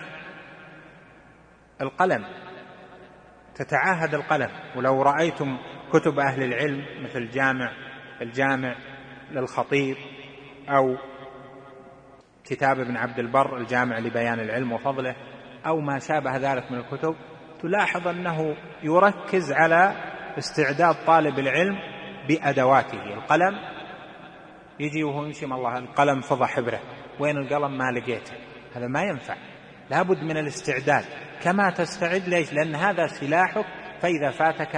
S2: القلم، تتعاهد القلم. ولو رأيتم كتب أهل العلم مثل جامع الجامع للخطيب أو كتاب ابن عبد البر الجامع لبيان العلم وفضله أو ما شابه ذلك من الكتب، تلاحظ أنه يركز على استعداد طالب العلم بأدواته. القلم يجي وهو يمشي مع الله القلم فضى حبره، وين القلم ما لقيته، هذا ما ينفع. لابد من الاستعداد كما تستعد. ليش؟ لأن هذا سلاحك، فإذا فاتك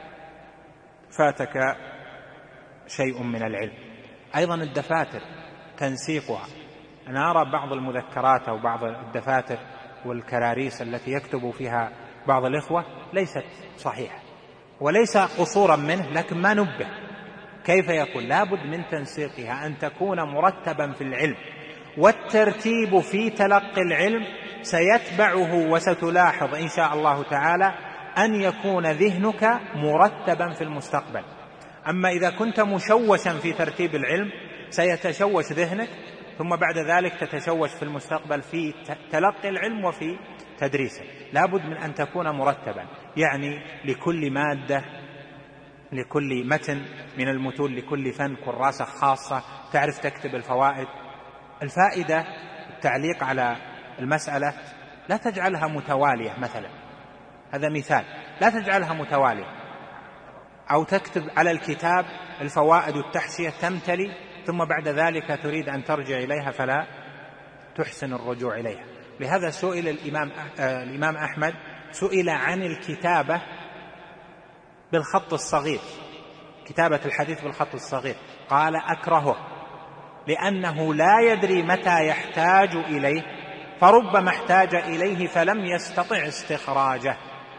S2: فاتك شيء من العلم. أيضا الدفاتر تنسيقها. أنا أرى بعض المذكرات أو بعض الدفاتر والكراريس التي يكتب فيها بعض الإخوة ليست صحيحة وليس قصورا منه، لكن ما نبه. كيف يكون؟ لابد من تنسيقها، أن تكون مرتبا في العلم، والترتيب في تلقي العلم سيتبعه، وستلاحظ إن شاء الله تعالى أن يكون ذهنك مرتبا في المستقبل. أما إذا كنت مشوشا في ترتيب العلم سيتشوش ذهنك، ثم بعد ذلك تتشوش في المستقبل في تلقي العلم وفي تدريسه. لابد من أن تكون مرتبا، يعني لكل مادة، لكل متن من المتون، لكل فن كراسة خاصة تعرف تكتب الفوائد. الفائدة التعليق على المسألة لا تجعلها متوالية مثلا، هذا مثال، لا تجعلها متوالية. أو تكتب على الكتاب الفوائد والتحشية تمتلي، ثم بعد ذلك تريد أن ترجع إليها فلا تحسن الرجوع إليها. لهذا سئل الإمام, الإمام أحمد سئل عن الكتابة بالخط الصغير، كتابة الحديث بالخط الصغير، قال أكرهه، لأنه لا يدري متى يحتاج إليه، فربما احتاج إليه فلم يستطع استخراجه.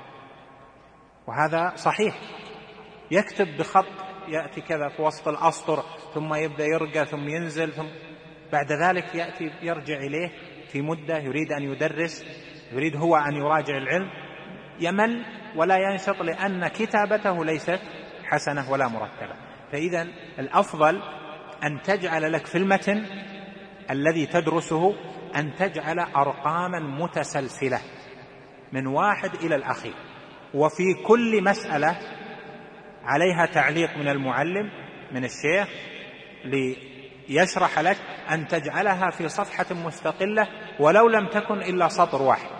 S2: وهذا صحيح. يكتب بخط يأتي كذا في وسط الأسطر، ثم يبدأ يرقى ثم ينزل، ثم بعد ذلك يأتي يرجع إليه في مدة يريد أن يدرس، يريد هو أن يراجع العلم، يمل ولا ينشط، لأن كتابته ليست حسنة ولا مرتبة. فإذا الأفضل أن تجعل لك في المتن الذي تدرسه أن تجعل أرقاما متسلسلة من واحد إلى الأخير، وفي كل مسألة عليها تعليق من المعلم من الشيخ ليشرح لك، أن تجعلها في صفحة مستقلة ولو لم تكن إلا سطر واحد،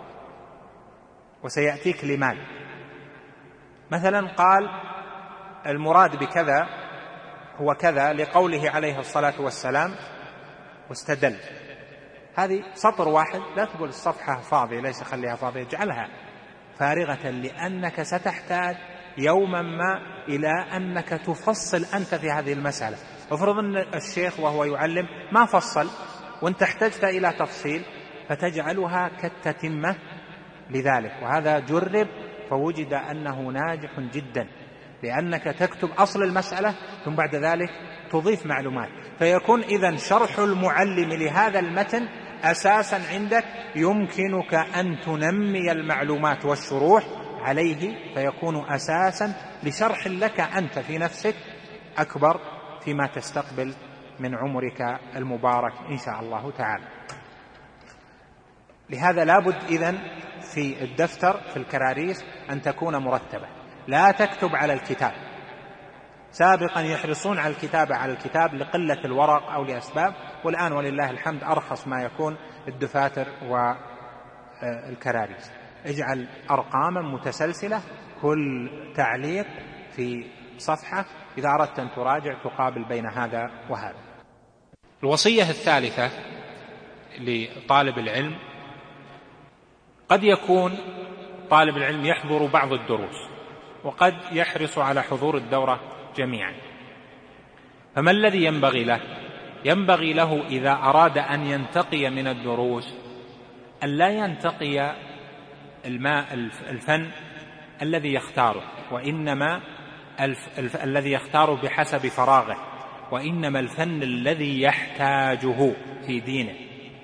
S2: وسيأتيك لماذا. مثلا قال المراد بكذا هو كذا لقوله عليه الصلاة والسلام واستدل، هذه سطر واحد، لا تقول الصفحة فاضية، ليس خليها فاضية، اجعلها فارغة، لأنك ستحتاج يوما ما إلى أنك تفصل أنت في هذه المسألة. افرض أن الشيخ وهو يعلم ما فصل وانت احتجت إلى تفصيل، فتجعلها كالتتمة لذلك. وهذا جرب فوجد أنه ناجح جدا، لأنك تكتب أصل المسألة ثم بعد ذلك تضيف معلومات، فيكون إذن شرح المعلم لهذا المتن أساسا عندك، يمكنك أن تنمي المعلومات والشروح عليه، فيكون أساسا لشرح لك أنت في نفسك أكبر فيما تستقبل من عمرك المبارك إن شاء الله تعالى. لهذا لابد إذن في الدفتر في الكراريس أن تكون مرتبة، لا تكتب على الكتاب. سابقا يحرصون على الكتابة على الكتاب لقلة الورق أو لأسباب، والآن ولله الحمد أرخص ما يكون الدفاتر والكراريس. اجعل أرقاما متسلسلة، كل تعليق في صفحة، إذا أردت أن تراجع تقابل بين هذا وهذا. الوصية الثالثة لطالب العلم، قد يكون طالب العلم يحضر بعض الدروس وقد يحرص على حضور الدورة جميعا، فما الذي ينبغي له؟ ينبغي له إذا أراد أن ينتقي من الدروس أن لا ينتقي الماء الفن الذي يختاره، وإنما الف الف الذي يختاره بحسب فراغه، وإنما الفن الذي يحتاجه في دينه.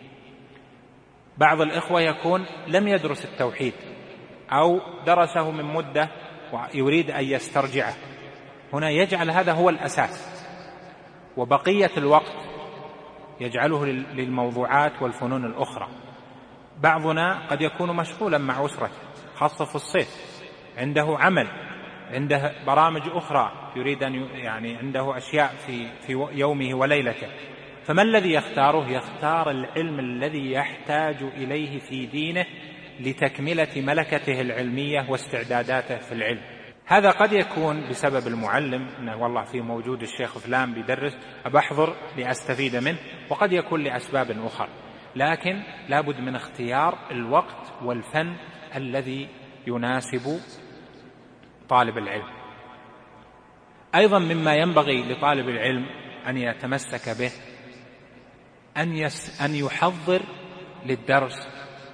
S2: بعض الإخوة يكون لم يدرس التوحيد أو درسه من مدة ويريد أن يسترجعه، هنا يجعل هذا هو الأساس، وبقية الوقت يجعله للموضوعات والفنون الأخرى. بعضنا قد يكون مشغولا مع أسرته، خاصة في الصيف، عنده عمل، عنده برامج أخرى يريد أن يعني عنده أشياء في في يومه وليلته، فما الذي يختاره؟ يختار العلم الذي يحتاج إليه في دينه لتكملة ملكته العلمية واستعداداته في العلم. هذا قد يكون بسبب المعلم، أنه والله في موجود الشيخ فلان بيدرس أبحضر لأستفيد منه، وقد يكون لأسباب أخرى، لكن لابد من اختيار الوقت والفن الذي يناسب طالب العلم. أيضا مما ينبغي لطالب العلم أن يتمسك به أن, يس أن يحضر للدرس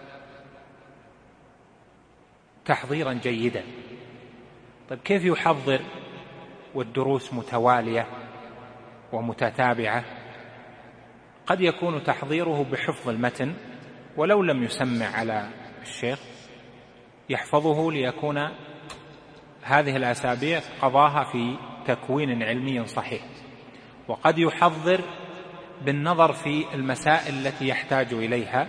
S2: تحضيرا جيدا. طيب كيف يحضر والدروس متوالية ومتتابعة؟ قد يكون تحضيره بحفظ المتن، ولو لم يسمع على الشيخ يحفظه ليكون هذه الأسابيع قضاها في تكوين علمي صحيح. وقد يحضر بالنظر في المسائل التي يحتاج إليها،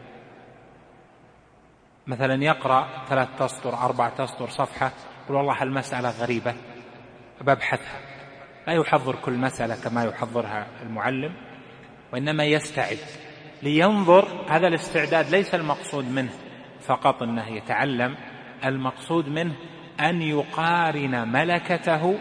S2: مثلا يقرأ ثلاث أسطر أربعة أسطر صفحة، يقول والله المسألة غريبة ببحثها. لا يحضر كل مسألة كما يحضرها المعلم، وإنما يستعد لينظر. هذا الاستعداد ليس المقصود منه فقط أنه يتعلم، المقصود منه أن يقارن ملكته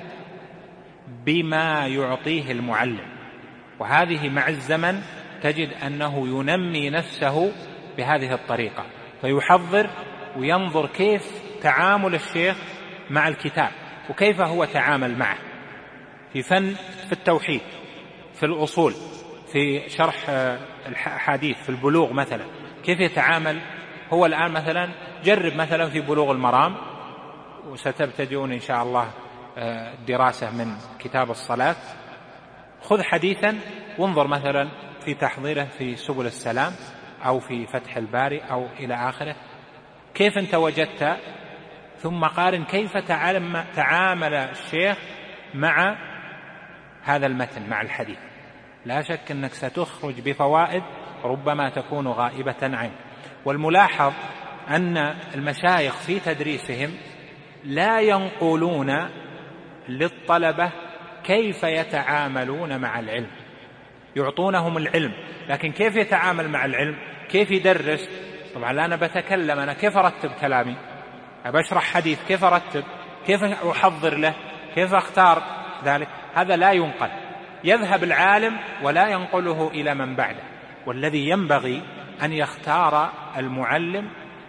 S2: بما يعطيه المعلم، وهذه مع الزمن تجد أنه ينمي نفسه بهذه الطريقة، فيحضر وينظر كيف تعامل الشيخ مع الكتاب وكيف هو تعامل معه في فن، في التوحيد، في الأصول، في شرح الحديث، في البلوغ مثلا كيف يتعامل. هو الآن مثلا جرب مثلا في بلوغ المرام، وستبتدئون إن شاء الله الدراسة من كتاب الصلاة، خذ حديثا وانظر مثلا في تحضيره في سبل السلام أو في فتح الباري أو إلى آخره، كيف أنت وجدت، ثم قارن كيف تعامل الشيخ مع هذا المتن، مع الحديث. لا شك أنك ستخرج بفوائد ربما تكون غائبة عنك. والملاحظ أن المشايخ في تدريسهم لا ينقلون للطلبة كيف يتعاملون مع العلم، يعطونهم العلم، لكن كيف يتعامل مع العلم، كيف يدرس. طبعا لا أنا بتكلم، أنا كيف أرتب كلامي، أبشرح حديث كيف أرتب، كيف أحضر له، كيف أختار ذلك، هذا لا ينقل. يذهب العالم ولا ينقله إلى من بعده. والذي ينبغي أن يختار المعلم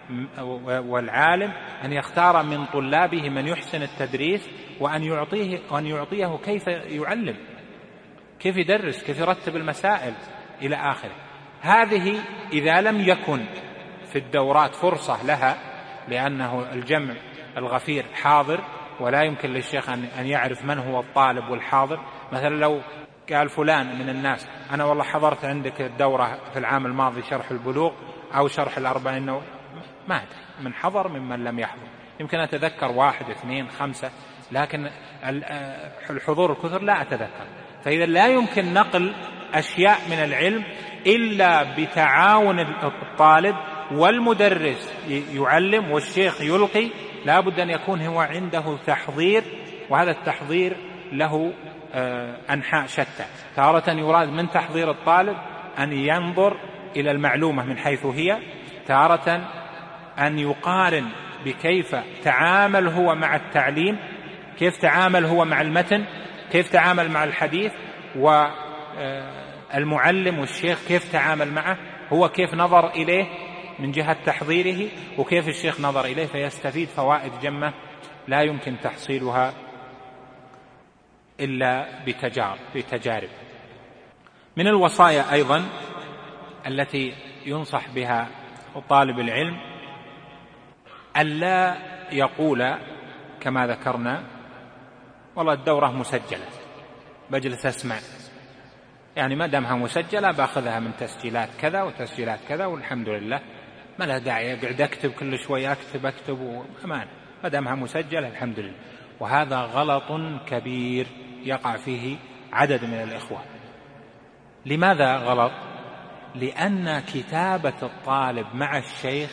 S2: والعالم أن يختار من طلابه من يحسن التدريس، وأن يعطيه, وأن يعطيه كيف يعلم، كيف يدرس، كيف يرتب المسائل إلى آخره. هذه إذا لم يكن في الدورات فرصة لها، لأنه الجمع الغفير حاضر ولا يمكن للشيخ أن يعرف من هو الطالب والحاضر. مثلا لو قال فلان من الناس أنا والله حضرت عندك الدورة في العام الماضي شرح البلوغ أو شرح الأربعين، ما أدري من حضر ممن لم يحضر، يمكن أتذكر واحد اثنين خمسة، لكن الحضور الكثر لا أتذكر. فإذا لا يمكن نقل أشياء من العلم إلا بتعاون الطالب والمدرس يعلم والشيخ يلقي، لا بد أن يكون هو عنده تحضير، وهذا التحضير له أنحاء شتى. تارة يراد من تحضير الطالب أن ينظر إلى المعلومة من حيث هي، تارة أن يقارن بكيف تعامل هو مع التعليم، كيف تعامل هو مع المتن، كيف تعامل مع الحديث، والمعلم والشيخ كيف تعامل معه، هو كيف نظر إليه من جهة تحضيره وكيف الشيخ نظر إليه، فيستفيد فوائد جمة لا يمكن تحصيلها إلا بتجارب. من الوصايا أيضا التي ينصح بها طالب العلم ألا يقول كما ذكرنا والله الدورة مسجلة بجلس أسمع، يعني ما دامها مسجلة باخذها من تسجيلات كذا وتسجيلات كذا والحمد لله، ما لها داعي أقعد أكتب كل شوي أكتب أكتب وأمان، ما دامها مسجلة الحمد لله. وهذا غلط كبير يقع فيه عدد من الإخوة. لماذا غلط؟ لأن كتابة الطالب مع الشيخ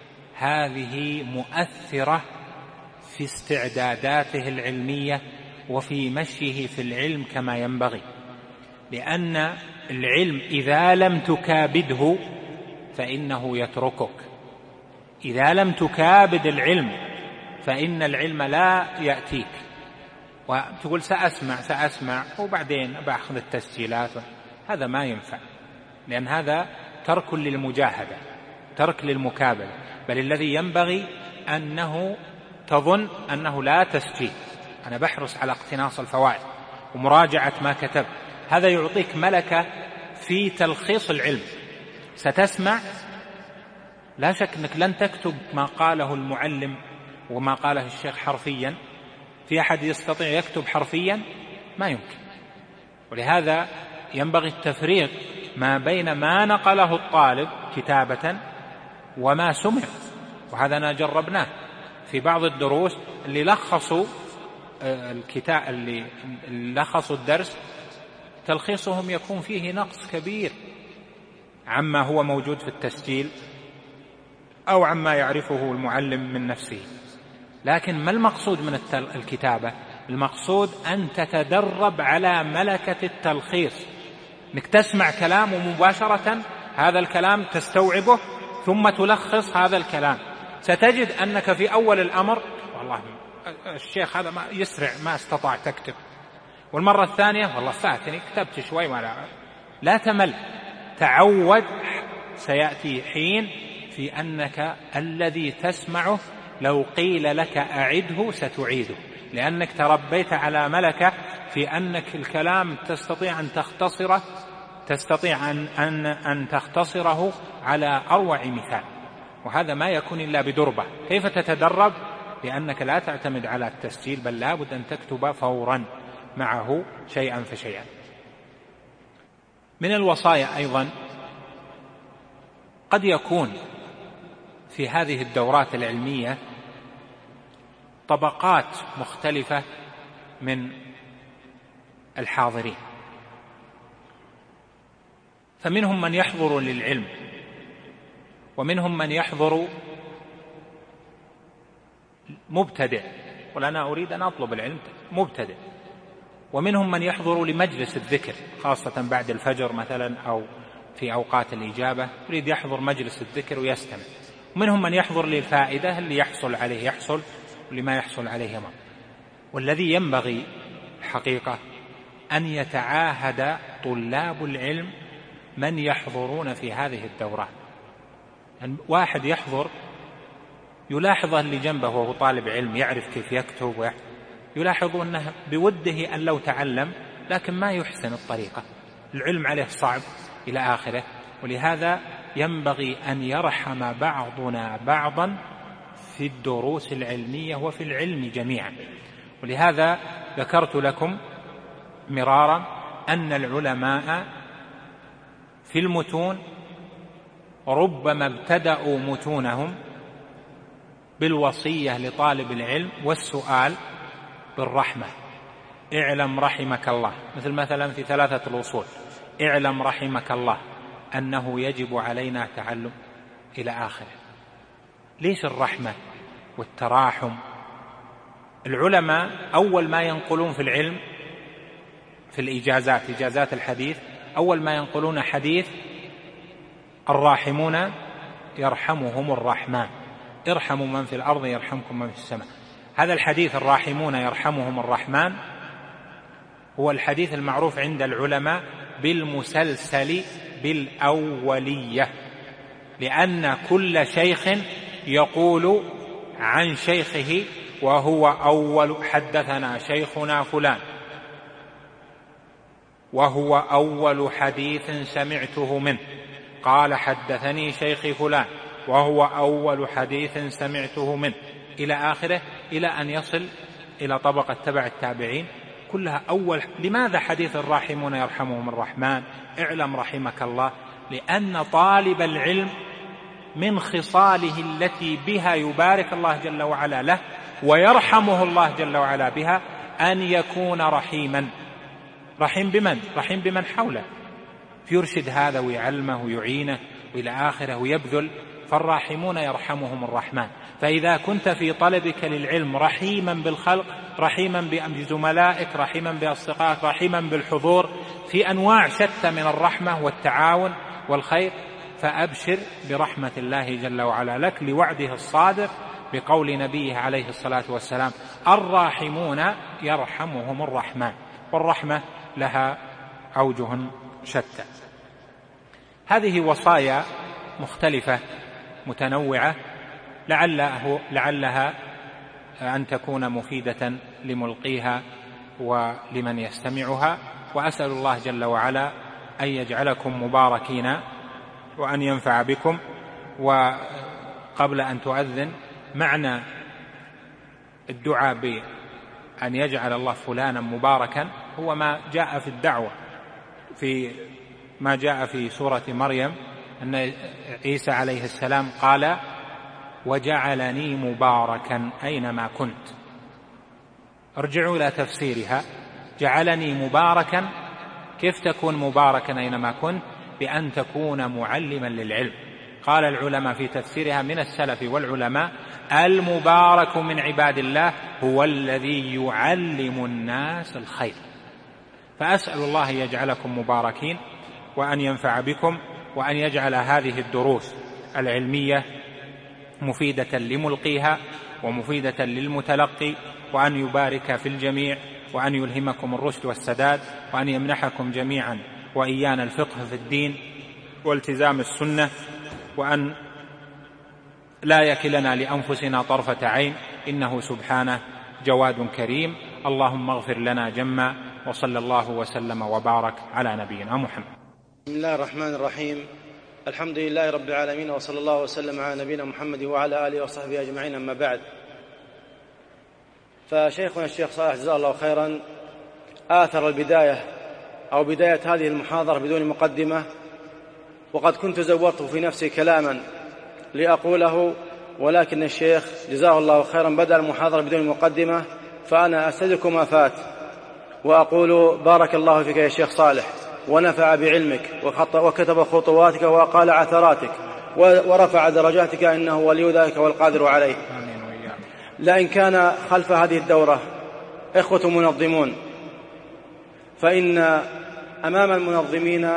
S2: هذه مؤثرة في استعداداته العلمية وفي مشيه في العلم كما ينبغي، لأن العلم إذا لم تكابده فإنه يتركك. إذا لم تكابد العلم فإن العلم لا يأتيك، وتقول سأسمع سأسمع وبعدين بأخذ التسجيلات. هذا ما ينفع، لأن هذا ترك للمجاهدة، ترك للمكابدة. بل الذي ينبغي أنه تظن أنه لا تسجيل، أنا بحرص على اقتناص الفوائد ومراجعة ما كتب. هذا يعطيك ملكة في تلخيص العلم. ستسمع، لا شك أنك لن تكتب ما قاله المعلم وما قاله الشيخ حرفيا. في أحد يستطيع يكتب حرفيا؟ ما يمكن. ولهذا ينبغي التفريق ما بين ما نقله الطالب كتابة وما سمع. وهذا أنا جربناه في بعض الدروس اللي لخصوا الكتاب، اللي لخصوا الدرس، تلخيصهم يكون فيه نقص كبير عما هو موجود في التسجيل أو عما يعرفه المعلم من نفسه. لكن ما المقصود من الكتابة؟ المقصود أن تتدرب على ملكة التلخيص، أنك تسمع كلام ومباشرة هذا الكلام تستوعبه ثم تلخص هذا الكلام. ستجد أنك في أول الأمر والله الشيخ هذا ما يسرع ما استطاع تكتب، والمرة الثانية والله فاتني كتبت شوي ولا لا تمل. تعود، سيأتي حين في أنك الذي تسمعه لو قيل لك أعده ستعيده، لأنك تربيت على ملكة في أنك الكلام تستطيع أن تختصره تستطيع أن, أن, أن تختصره على أروع مثال. وهذا ما يكون إلا بدربة. كيف تتدرب؟ لأنك لا تعتمد على التسجيل، بل لابد أن تكتب فورا معه شيئا فشيئا. من الوصايا أيضا قد يكون في هذه الدورات العلمية طبقات مختلفة من الحاضرين، فمنهم من يحضر للعلم، ومنهم من يحضر مبتدئ، ولأنا أريد أن أطلب العلم مبتدئ، ومنهم من يحضر لمجلس الذكر خاصة بعد الفجر مثلا أو في أوقات الإجابة يريد يحضر مجلس الذكر ويستمع، ومنهم من يحضر للفائدة اللي يحصل عليه يحصل واللي ما يحصل عليه ما. والذي ينبغي حقيقة أن يتعاهد طلاب العلم من يحضرون في هذه الدورات. يعني واحد يحضر يلاحظ اللي جنبه وهو طالب علم يعرف كيف يكتب، يلاحظ أنه بوده أن لو تعلم لكن ما يحسن الطريقة، العلم عليه صعب إلى آخره. ولهذا ينبغي أن يرحم بعضنا بعضا في الدروس العلمية وفي العلم جميعا. ولهذا ذكرت لكم مرارا أن العلماء في المتون ربما ابتدأوا متونهم بالوصية لطالب العلم والسؤال بالرحمة، اعلم رحمك الله، مثل مثلا في ثلاثة الوصول اعلم رحمك الله أنه يجب علينا تعلم إلى آخره. ليش الرحمة والتراحم؟ العلماء أول ما ينقلون في العلم في الإجازات إجازات الحديث أول ما ينقلون حديث الراحمون يرحمهم الرحمن، ارحموا من في الأرض يرحمكم من في السماء. هذا الحديث الراحمون يرحمهم الرحمن هو الحديث المعروف عند العلماء بالمسلسل بالأولية، لأن كل شيخ يقول عن شيخه وهو أول، حدثنا شيخنا فلان وهو أول حديث سمعته منه، قال حدثني شيخي فلان وهو أول حديث سمعته منه، إلى آخره، إلى أن يصل إلى طبقة تبع التابعين كلها أول. لماذا حديث الراحمون يرحمهم الرحمن اعلم رحمك الله؟ لأن طالب العلم من خصاله التي بها يبارك الله جل وعلا له ويرحمه الله جل وعلا بها أن يكون رحيما. رحيم بمن؟ رحيم بمن حوله، يرشد هذا ويعلمه ويعينه وإلى آخره ويبذل. فالراحمون يرحمهم الرحمن. فإذا كنت في طلبك للعلم رحيما بالخلق، رحيما بزملائك، رحيما بأصدقائك، رحيما بالحضور، في أنواع شتى من الرحمة والتعاون والخير، فأبشر برحمة الله جل وعلا لك، لوعده الصادق بقول نبيه عليه الصلاة والسلام: الراحمون يرحمهم الرحمن. والرحمة لها أوجه شتى. هذه وصايا مختلفة متنوعة، لعله لعلها أن تكون مفيدة لملقيها ولمن يستمعها. وأسأل الله جل وعلا أن يجعلكم مباركين وأن ينفع بكم. وقبل أن تؤذن، معنى الدعاء بأن يجعل الله فلانا مباركا هو ما جاء في الدعوة، في ما جاء في سورة مريم أن عيسى عليه السلام قال: وجعلني مباركا أينما كنت. ارجعوا إلى تفسيرها. جعلني مباركا، كيف تكون مباركا أينما كنت؟ بأن تكون معلما للعلم. قال العلماء في تفسيرها من السلف والعلماء: المبارك من عباد الله هو الذي يعلم الناس الخير. فأسأل الله يجعلكم مباركين وأن ينفع بكم، وأن يجعل هذه الدروس العلمية مفيدة لملقيها ومفيدة للمتلقي، وأن يبارك في الجميع، وأن يلهمكم الرشد والسداد، وأن يمنحكم جميعا وإيانا الفقه في الدين والتزام السنة، وأن لا يكلنا لأنفسنا طرفة عين، إنه سبحانه جواد كريم. اللهم اغفر لنا جما، وصلى الله وسلم وبارك على نبينا محمد.
S3: بسم الله الرحمن الرحيم. الحمد لله رب العالمين، وصلى الله وسلم على نبينا محمد وعلى آله وصحبه أجمعين. أما بعد، فشيخنا الشيخ صالح جزاه الله خيرا آثر البداية أو بداية هذه المحاضرة بدون مقدمة، وقد كنت زورت في نفسي كلاما لأقوله، ولكن الشيخ جزاه الله خيرا بدأ المحاضرة بدون مقدمة، فأنا أستدرك ما فات وأقول: بارك الله فيك يا شيخ صالح، ونفع بعلمك، وكتب خطواتك وقال عثراتك، ورفع درجاتك، إنه ولي ذلك والقادر عليه. لئن كان خلف هذه الدورة إخوة منظمون، فإن أمام المنظمين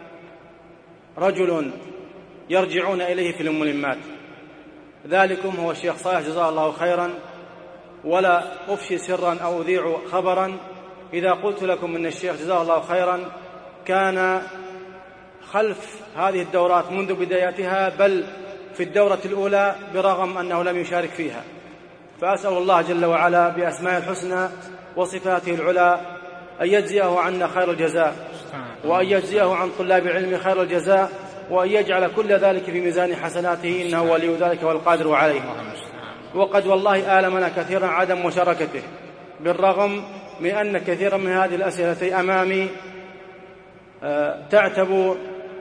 S3: رجل يرجعون إليه في الملمات، ذلكم هو الشيخ صالح جزاه الله خيرا. ولا أفشي سرا أو أذيع خبرا إذا قلت لكم أن الشيخ جزاه الله خيرا كان خلف هذه الدورات منذ بدايتها، بل في الدورة الأولى برغم أنه لم يشارك فيها. فأسأل الله جل وعلا بأسماء الحسنى وصفاته العلى أن يجزيه عنا خير الجزاء، وأن يجزيه عن طلاب العلم خير الجزاء، وأن يجعل كل ذلك في ميزان حسناته، إنه ولي ذلك والقادر عليه. وقد والله آلمنا كثيرا عدم مشاركته، بالرغم من أن كثيرا من هذه الأسئلة أمامي تعتب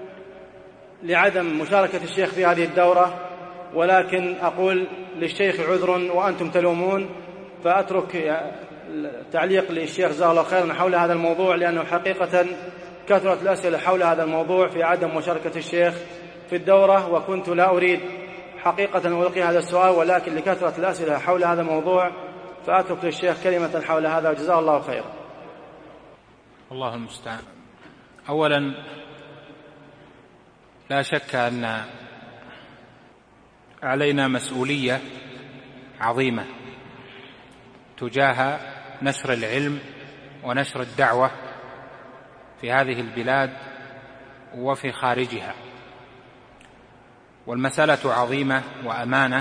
S3: لعدم مشاركة الشيخ في هذه الدورة، ولكن أقول للشيخ عذر وأنتم تلومون. فأترك تعليق للشيخ جزاه الله خيرا حول هذا الموضوع، لأنه حقيقة كثرت الأسئلة حول هذا الموضوع في عدم مشاركة الشيخ في الدورة، وكنت لا أريد حقيقة أن ألقي هذا السؤال، ولكن لكثرة الأسئلة حول هذا الموضوع فأترك للشيخ كلمة حول هذا، وجزاه الله خيرا.
S2: الله المستعان. أولا، لا شك أن علينا مسؤولية عظيمة تجاه نشر العلم ونشر الدعوة في هذه البلاد وفي خارجها، والمسألة عظيمة وأمانة.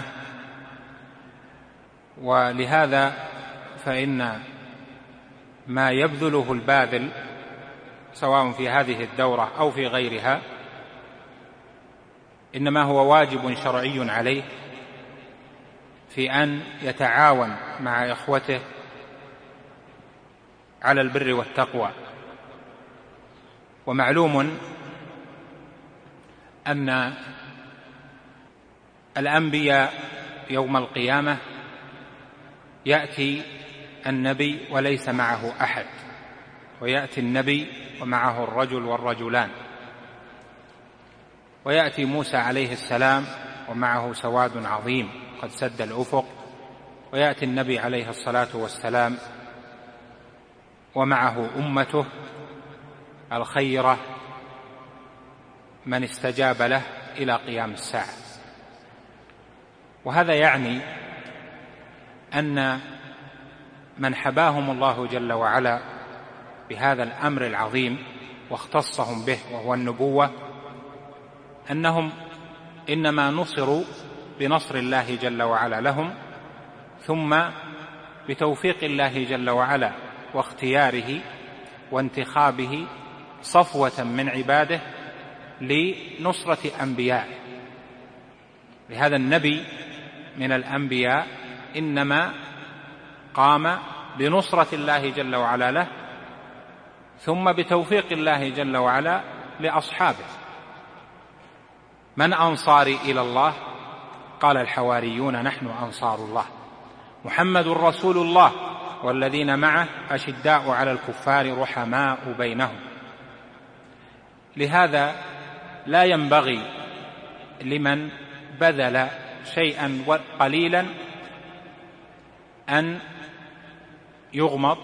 S2: ولهذا فإن ما يبذله الباذل سواء في هذه الدورة أو في غيرها إنما هو واجب شرعي عليه في أن يتعاون مع إخوته على البر والتقوى. ومعلوم أن الأنبياء يوم القيامة يأتي النبي وليس معه أحد، ويأتي النبي ومعه الرجل والرجلان، ويأتي موسى عليه السلام ومعه سواد عظيم قد سد الأفق، ويأتي النبي عليه الصلاة والسلام ومعه أمته الخيرة من استجاب له إلى قيام الساعة. وهذا يعني أن من حباهم الله جل وعلا بهذا الأمر العظيم واختصهم به وهو النبوة أنهم إنما نصروا بنصر الله جل وعلا لهم، ثم بتوفيق الله جل وعلا واختياره وانتخابه صفوة من عباده لنصرة أنبيائه. لهذا النبي من الأنبياء إنما قام بنصرة الله جل وعلا له، ثم بتوفيق الله جل وعلا لأصحابه. من أنصاري إلى الله؟ قال الحواريون نحن أنصار الله، محمد رسول الله والذين معه أشداء على الكفار رحماء بينهم. لهذا لا ينبغي لمن بذل شيئا قليلا أن يغمط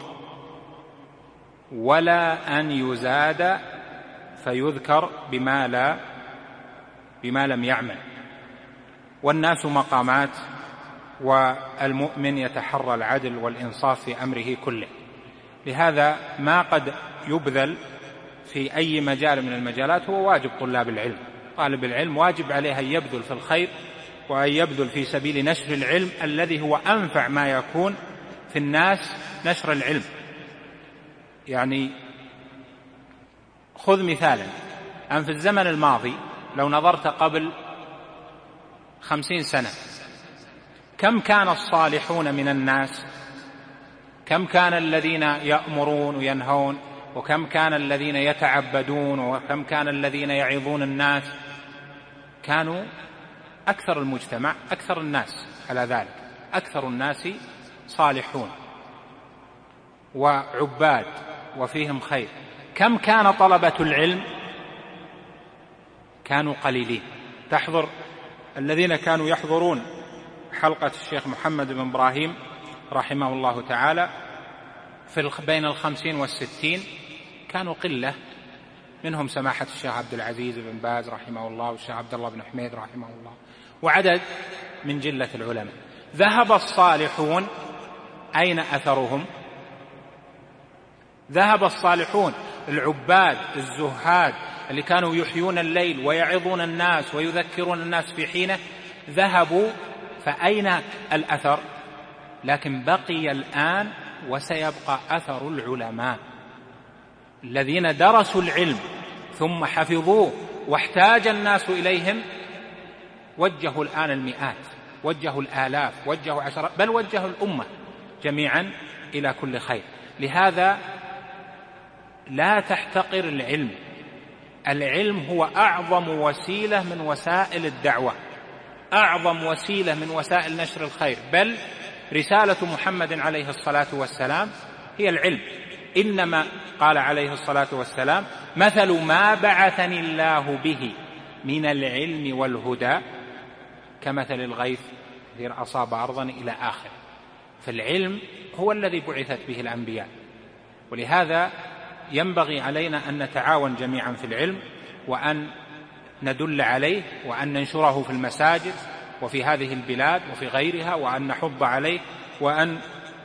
S2: ولا أن يزاد فيذكر بما لا بما لم يعمل. والناس مقامات، والمؤمن يتحرى العدل والإنصاف في أمره كله. لهذا ما قد يبذل في أي مجال من المجالات هو واجب طلاب العلم. طالب العلم واجب عليه أن يبذل في الخير وأن يبذل في سبيل نشر العلم الذي هو أنفع ما يكون في الناس، نشر العلم. يعني خذ مثالا، أن في الزمن الماضي لو نظرت قبل خمسين سنة كم كان الصالحون من الناس، كم كان الذين يأمرون وينهون، وكم كان الذين يتعبدون، وكم كان الذين يعظون الناس. كانوا أكثر المجتمع، أكثر الناس على ذلك، أكثر الناس صالحون وعباد وفيهم خير. كم كان طلبة العلم؟ كانوا قليلين. تحضر الذين كانوا يحضرون حلقة الشيخ محمد بن إبراهيم رحمه الله تعالى في بين الخمسين والستين كانوا قلة، منهم سماحة الشيخ عبد العزيز بن باز رحمه الله والشيخ عبد الله بن حميد رحمه الله، وعدد من جلة العلماء. ذهب الصالحون، أين أثرهم؟ ذهب الصالحون العباد الزهاد اللي كانوا يحيون الليل ويعظون الناس ويذكرون الناس في حينه، ذهبوا، فأين الأثر؟ لكن بقي الآن وسيبقى أثر العلماء الذين درسوا العلم ثم حفظوه واحتاج الناس إليهم، وجهوا الآن المئات، وجهوا الآلاف، وجهوا عشرات، بل وجهوا الأمة جميعا إلى كل خير. لهذا لا تحتقر العلم. العلم هو أعظم وسيلة من وسائل الدعوة، أعظم وسيلة من وسائل نشر الخير، بل رسالة محمد عليه الصلاة والسلام هي العلم. إنما قال عليه الصلاة والسلام مثل ما بعثني الله به من العلم والهدى كمثل الغيث الذي أصاب أرضا إلى آخر. فالعلم هو الذي بعثت به الأنبياء، ولهذا ينبغي علينا أن نتعاون جميعا في العلم، وأن ندل عليه، وأن ننشره في المساجد وفي هذه البلاد وفي غيرها، وأن نحض عليه، وأن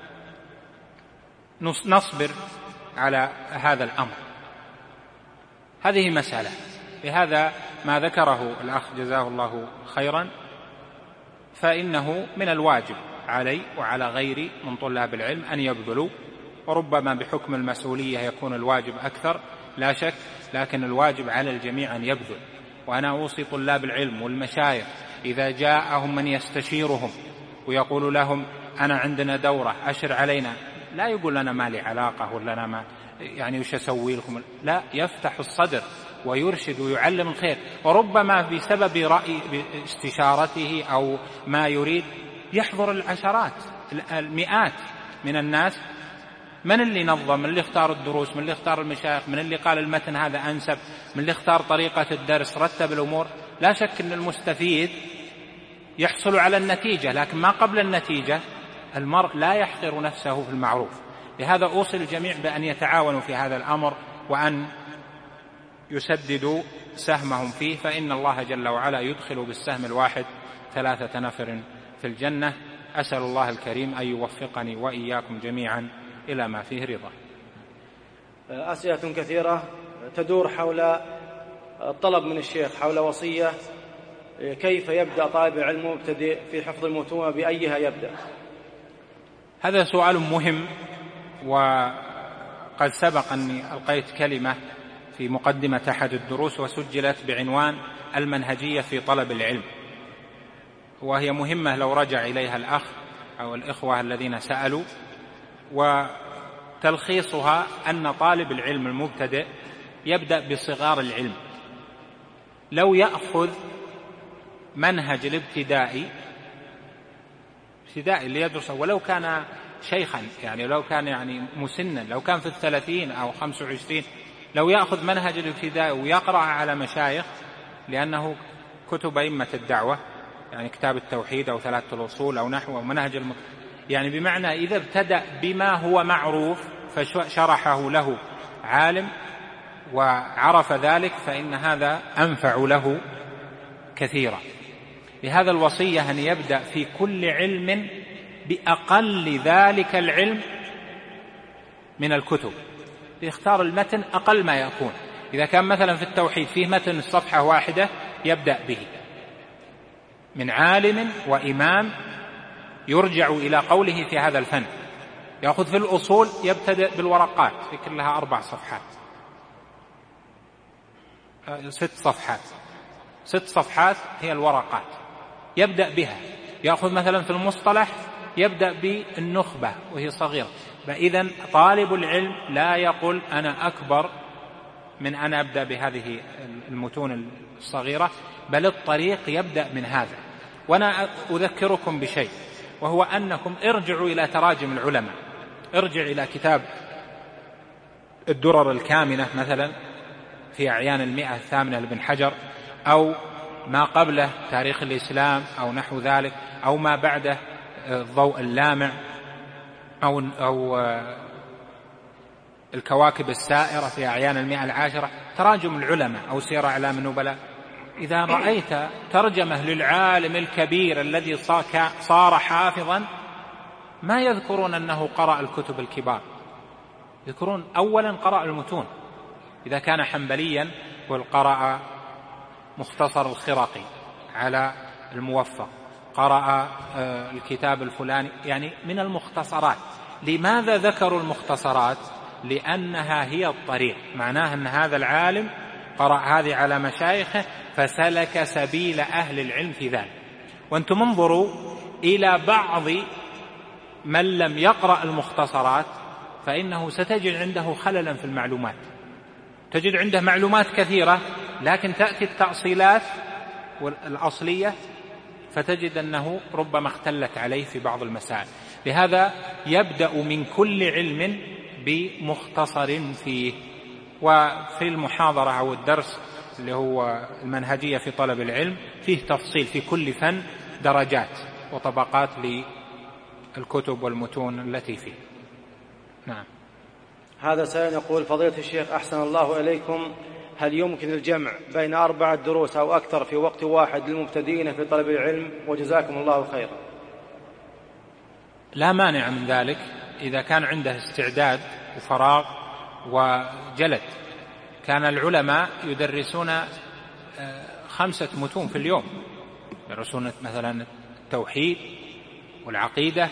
S2: نصبر على هذا الأمر. هذه مسألة. لهذا ما ذكره الأخ جزاه الله خيرا فإنه من الواجب علي وعلى غيري من طلاب العلم أن يبذلوا، وربما بحكم المسؤولية يكون الواجب أكثر لا شك، لكن الواجب على الجميع أن يبذل. وأنا أوصي طلاب العلم والمشايخ إذا جاءهم من يستشيرهم ويقول لهم أنا عندنا دورة أشر علينا، لا يقول لنا ما لي علاقة ولا أنا ما يعني وش أسوي لكم، لا، يفتح الصدر ويرشد ويعلم الخير. وربما بسبب رأي استشارته أو ما يريد يحضر العشرات المئات من الناس، من اللي نظم، من اللي اختار الدروس، من اللي اختار المشايخ، من اللي قال المتن هذا أنسب، من اللي اختار طريقة الدرس، رتب الأمور. لا شك أن المستفيد يحصل على النتيجة، لكن ما قبل النتيجة المرء لا يحقر نفسه في المعروف. لهذا أوصي الجميع بأن يتعاونوا في هذا الأمر وأن يسددوا سهمهم فيه، فإن الله جل وعلا يدخل بالسهم الواحد ثلاثة نفر في الجنة. أسأل الله الكريم أن يوفقني وإياكم جميعا إلى ما فيه رضا.
S3: أسئلة كثيرة تدور حول الطلب من الشيخ حول وصية كيف يبدأ طالب العلم مبتدئ في حفظ المتون، بأيها يبدأ؟
S2: هذا سؤال مهم، وقد سبق أني ألقيت كلمة في مقدمة أحد الدروس وسجلت بعنوان المنهجية في طلب العلم، وهي مهمة لو رجع إليها الأخ أو الإخوة الذين سألوا. وتلخيصها أن طالب العلم المبتدئ يبدأ بصغار العلم. لو يأخذ منهج الابتدائي ابتدائي اللي يدرسه، ولو كان شيخا، يعني لو كان يعني مسنا، لو كان في الثلاثين أو خمس وعشرين، لو يأخذ منهج الابتدائي ويقرأ على مشايخ، لأنه كتب أئمة الدعوة، يعني كتاب التوحيد أو ثلاثة الأصول أو نحو أو منهج الم... يعني بمعنى إذا ابتدأ بما هو معروف فشرحه له عالم وعرف ذلك، فإن هذا أنفع له كثيرا. لهذا الوصية أن يبدأ في كل علم بأقل ذلك العلم من الكتب، يختار المتن أقل ما يكون. إذا كان مثلا في التوحيد فيه متن صفحة واحدة يبدأ به من عالم وإمام يرجع إلى قوله في هذا الفن. يأخذ في الأصول يبتدئ بالورقات في كلها أربع صفحات ست صفحات ست صفحات هي الورقات، يبدأ بها. يأخذ مثلا في المصطلح يبدأ بالنخبة وهي صغيرة. فإذا طالب العلم لا يقول أنا أكبر من أن أبدأ بهذه المتون الصغيرة، بل الطريق يبدأ من هذا. وأنا أذكركم بشيء، وهو أنكم ارجعوا إلى تراجم العلماء. ارجع إلى كتاب الدرر الكامنة مثلا في أعيان المئة الثامنة لابن حجر، أو ما قبله تاريخ الإسلام أو نحو ذلك، أو ما بعده الضوء اللامع، أو, أو الكواكب السائرة في أعيان المئة العاشرة، تراجم العلماء، أو سير أعلام النبلاء. إذا رأيت ترجمة للعالم الكبير الذي صار حافظا، ما يذكرون أنه قرأ الكتب الكبار، يذكرون أولا قرأ المتون. إذا كان حنبليا قرأ مختصر الخرقي على الموفق، قرأ الكتاب الفلاني، يعني من المختصرات. لماذا ذكروا المختصرات؟ لأنها هي الطريق، معناها أن هذا العالم قرأ هذه على مشايخه فسلك سبيل أهل العلم في ذلك. وأنتم انظروا إلى بعض من لم يقرأ المختصرات، فإنه ستجد عنده خللا في المعلومات، تجد عنده معلومات كثيرة، لكن تأتي التأصيلات الأصلية فتجد أنه ربما اختلت عليه في بعض المسائل. لهذا يبدأ من كل علم بمختصر فيه. وفي المحاضرة أو الدرس اللي هو المنهجية في طلب العلم فيه تفصيل في كل فن، درجات وطبقات للكتب والمتون التي فيه. نعم.
S3: هذا سائل يقول: فضيلة الشيخ أحسن الله إليكم، هل يمكن الجمع بين أربعة دروس أو أكثر في وقت واحد للمبتدئين في طلب العلم؟ وجزاكم الله خيرا.
S2: لا مانع من ذلك إذا كان عنده استعداد وفراغ وجلد. كان العلماء يدرسون خمسة متون في اليوم، يدرسون مثلا التوحيد والعقيدة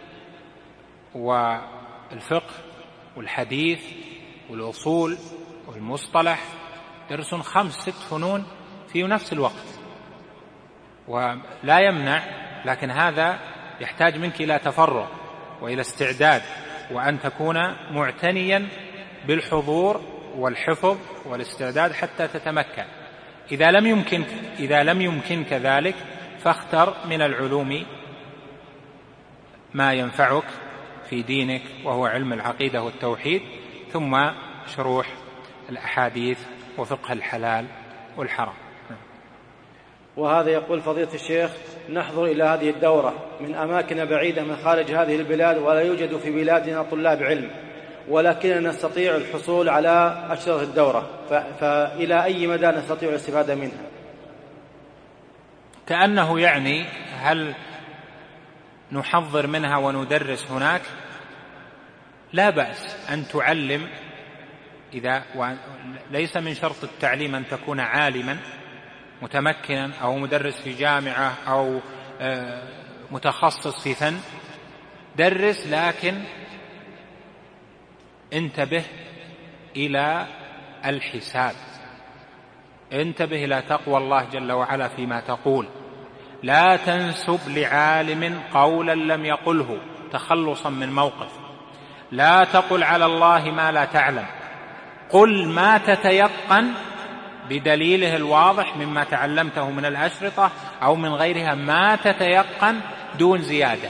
S2: والفقه والحديث والأصول والمصطلح، يدرسون خمس ست فنون في نفس الوقت. ولا يمنع، لكن هذا يحتاج منك إلى تفرغ وإلى استعداد، وأن تكون معتنيا بالحضور والحفظ والاستعداد حتى تتمكن. إذا لم يمكن إذا لم يمكنك ذلك فاختر من العلوم ما ينفعك في دينك وهو علم العقيدة والتوحيد، ثم شروح الأحاديث وفقه الحلال والحرام.
S3: وهذا يقول فضيلة الشيخ: نحضر إلى هذه الدورة من أماكن بعيدة من خارج هذه البلاد، ولا يوجد في بلادنا طلاب علم، ولكننا نستطيع الحصول على أشرطة الدورة، فإلى أي مدى نستطيع الاستفادة منها؟
S2: كأنه يعني هل نحضر منها وندرس هناك؟ لا بأس أن تعلم، إذا ليس من شرط التعليم أن تكون عالما متمكنا أو مدرس في جامعة أو متخصص في فن، درس، لكن انتبه إلى الحساب، انتبه إلى تقوى الله جل وعلا فيما تقول. لا تنسب لعالم قولا لم يقله تخلصا من موقف. لا تقل على الله ما لا تعلم، قل ما تتيقن بدليله الواضح مما تعلمته من الأشرطة أو من غيرها، ما تتيقن دون زيادة.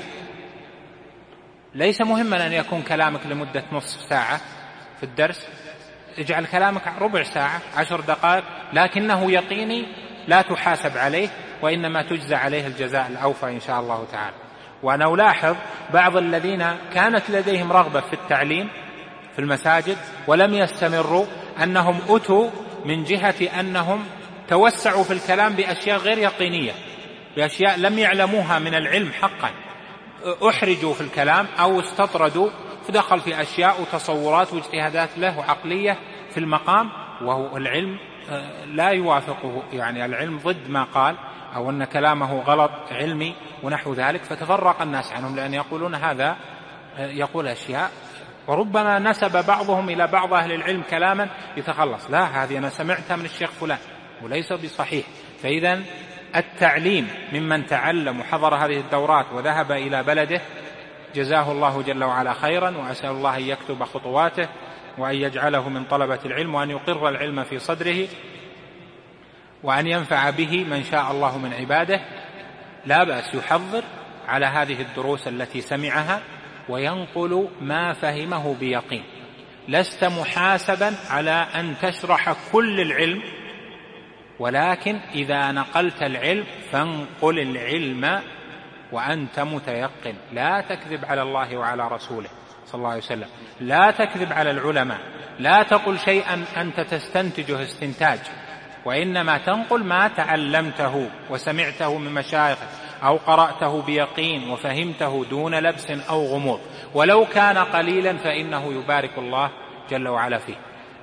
S2: ليس مهما أن يكون كلامك لمدة نصف ساعة في الدرس، اجعل كلامك ربع ساعة، عشر دقائق، لكنه يقيني لا تحاسب عليه، وإنما تجزى عليه الجزاء الأوفى إن شاء الله تعالى. وأنا ألاحظ بعض الذين كانت لديهم رغبة في التعليم في المساجد ولم يستمروا، أنهم أتوا من جهة أنهم توسعوا في الكلام بأشياء غير يقينية، بأشياء لم يعلموها من العلم حقا، أحرجوا في الكلام أو استطردوا، فدخل في أشياء وتصورات واجتهادات له عقلية في المقام، وهو العلم لا يوافقه، يعني العلم ضد ما قال، أو أن كلامه غلط علمي ونحو ذلك، فتفرق الناس عنهم، لأن يقولون هذا يقول أشياء، وربما نسب بعضهم إلى بعض أهل العلم كلاما يتخلص، لا، هذه أنا سمعتها من الشيخ فلان وليس بصحيح. فإذا التعليم ممن تعلم وحضر هذه الدورات وذهب إلى بلده جزاه الله جل وعلا خيرا، وأسأل الله أن يكتب خطواته وأن يجعله من طلبة العلم، وأن يقر العلم في صدره، وأن ينفع به من شاء الله من عباده. لا بأس يحضر على هذه الدروس التي سمعها وينقل ما فهمه بيقين. لست محاسبا على أن تشرح كل العلم، ولكن إذا نقلت العلم فانقل العلم وأنت متيقن. لا تكذب على الله وعلى رسوله صلى الله عليه وسلم، لا تكذب على العلماء، لا تقل شيئا أنت تستنتجه استنتاج، وإنما تنقل ما تعلمته وسمعته من مشايخك أو قرأته بيقين وفهمته دون لبس أو غموض، ولو كان قليلا فإنه يبارك الله جل وعلا فيه.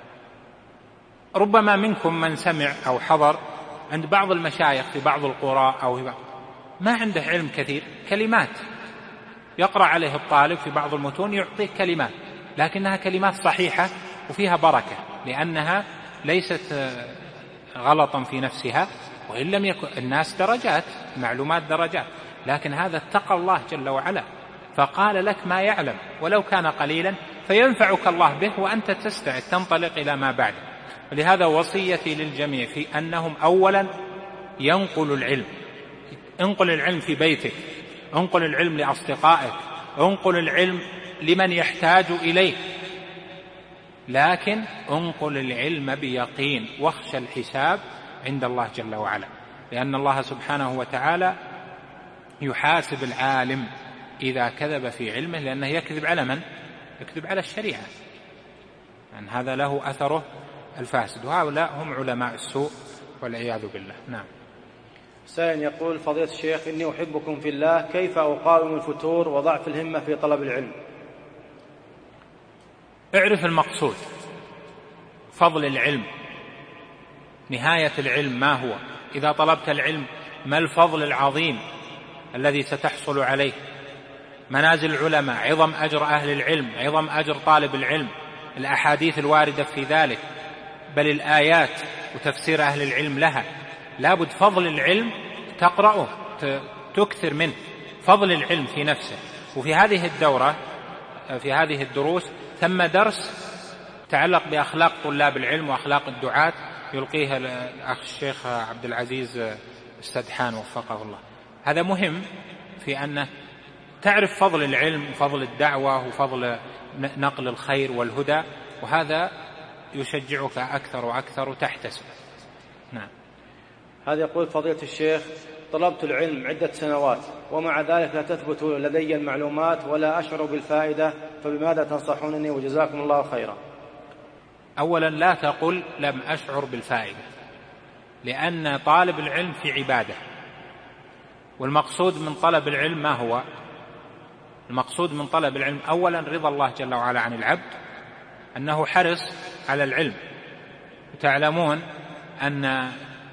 S2: ربما منكم من سمع أو حضر عند بعض المشايخ في بعض القرى أو ما عنده علم كثير، كلمات يقرأ عليه الطالب في بعض المتون يعطيه كلمات، لكنها كلمات صحيحة وفيها بركة، لأنها ليست غلطا في نفسها، وإن لم يكن الناس درجات، معلومات درجات، لكن هذا اتقى الله جل وعلا فقال لك ما يعلم ولو كان قليلا، فينفعك الله به وأنت تستعد تنطلق إلى ما بعد. ولهذا وصيتي للجميع في أنهم أولا ينقلوا العلم، انقل العلم في بيتك، انقل العلم لأصدقائك، انقل العلم لمن يحتاج إليه، لكن انقل العلم بيقين، واخشى الحساب عند الله جل وعلا، لأن الله سبحانه وتعالى يحاسب العالم إذا كذب في علمه، لأنه يكذب على من؟ يكذب على الشريعة، يعني هذا له أثره الفاسد، وهؤلاء هم علماء السوء والعياذ بالله. نعم.
S3: سائل يقول: فضيلة الشيخ، إني أحبكم في الله، كيف أقاوم الفتور وضعف الهمة في طلب العلم؟
S2: اعرف المقصود، فضل العلم، نهاية العلم ما هو، إذا طلبت العلم ما الفضل العظيم الذي ستحصل عليه، منازل العلماء، عظم أجر أهل العلم، عظم أجر طالب العلم، الأحاديث الواردة في ذلك، بل الآيات وتفسير أهل العلم لها. لابد فضل العلم تقرأه، تكثر منه، فضل العلم في نفسه. وفي هذه الدورة، في هذه الدروس، ثم درس تعلق بأخلاق طلاب العلم وأخلاق الدعاة يلقيها الأخ الشيخ عبد العزيز السدحان وفقه الله. هذا مهم في أنه تعرف فضل العلم وفضل الدعوة وفضل نقل الخير والهدى، وهذا يشجعك أكثر وأكثر وتحتسب. نعم.
S3: هذا يقول فضيلة الشيخ: طلبت العلم عدة سنوات ومع ذلك لا تثبت لدي المعلومات ولا أشعر بالفائدة، فبماذا تنصحونني وجزاكم الله خيرا؟
S2: أولا لا تقل لم أشعر بالفائدة، لأن طالب العلم في عبادة، والمقصود من طلب العلم ما هو؟ المقصود من طلب العلم أولا رضا الله جل وعلا عن العبد، أنه حرص على العلم. وتعلمون أن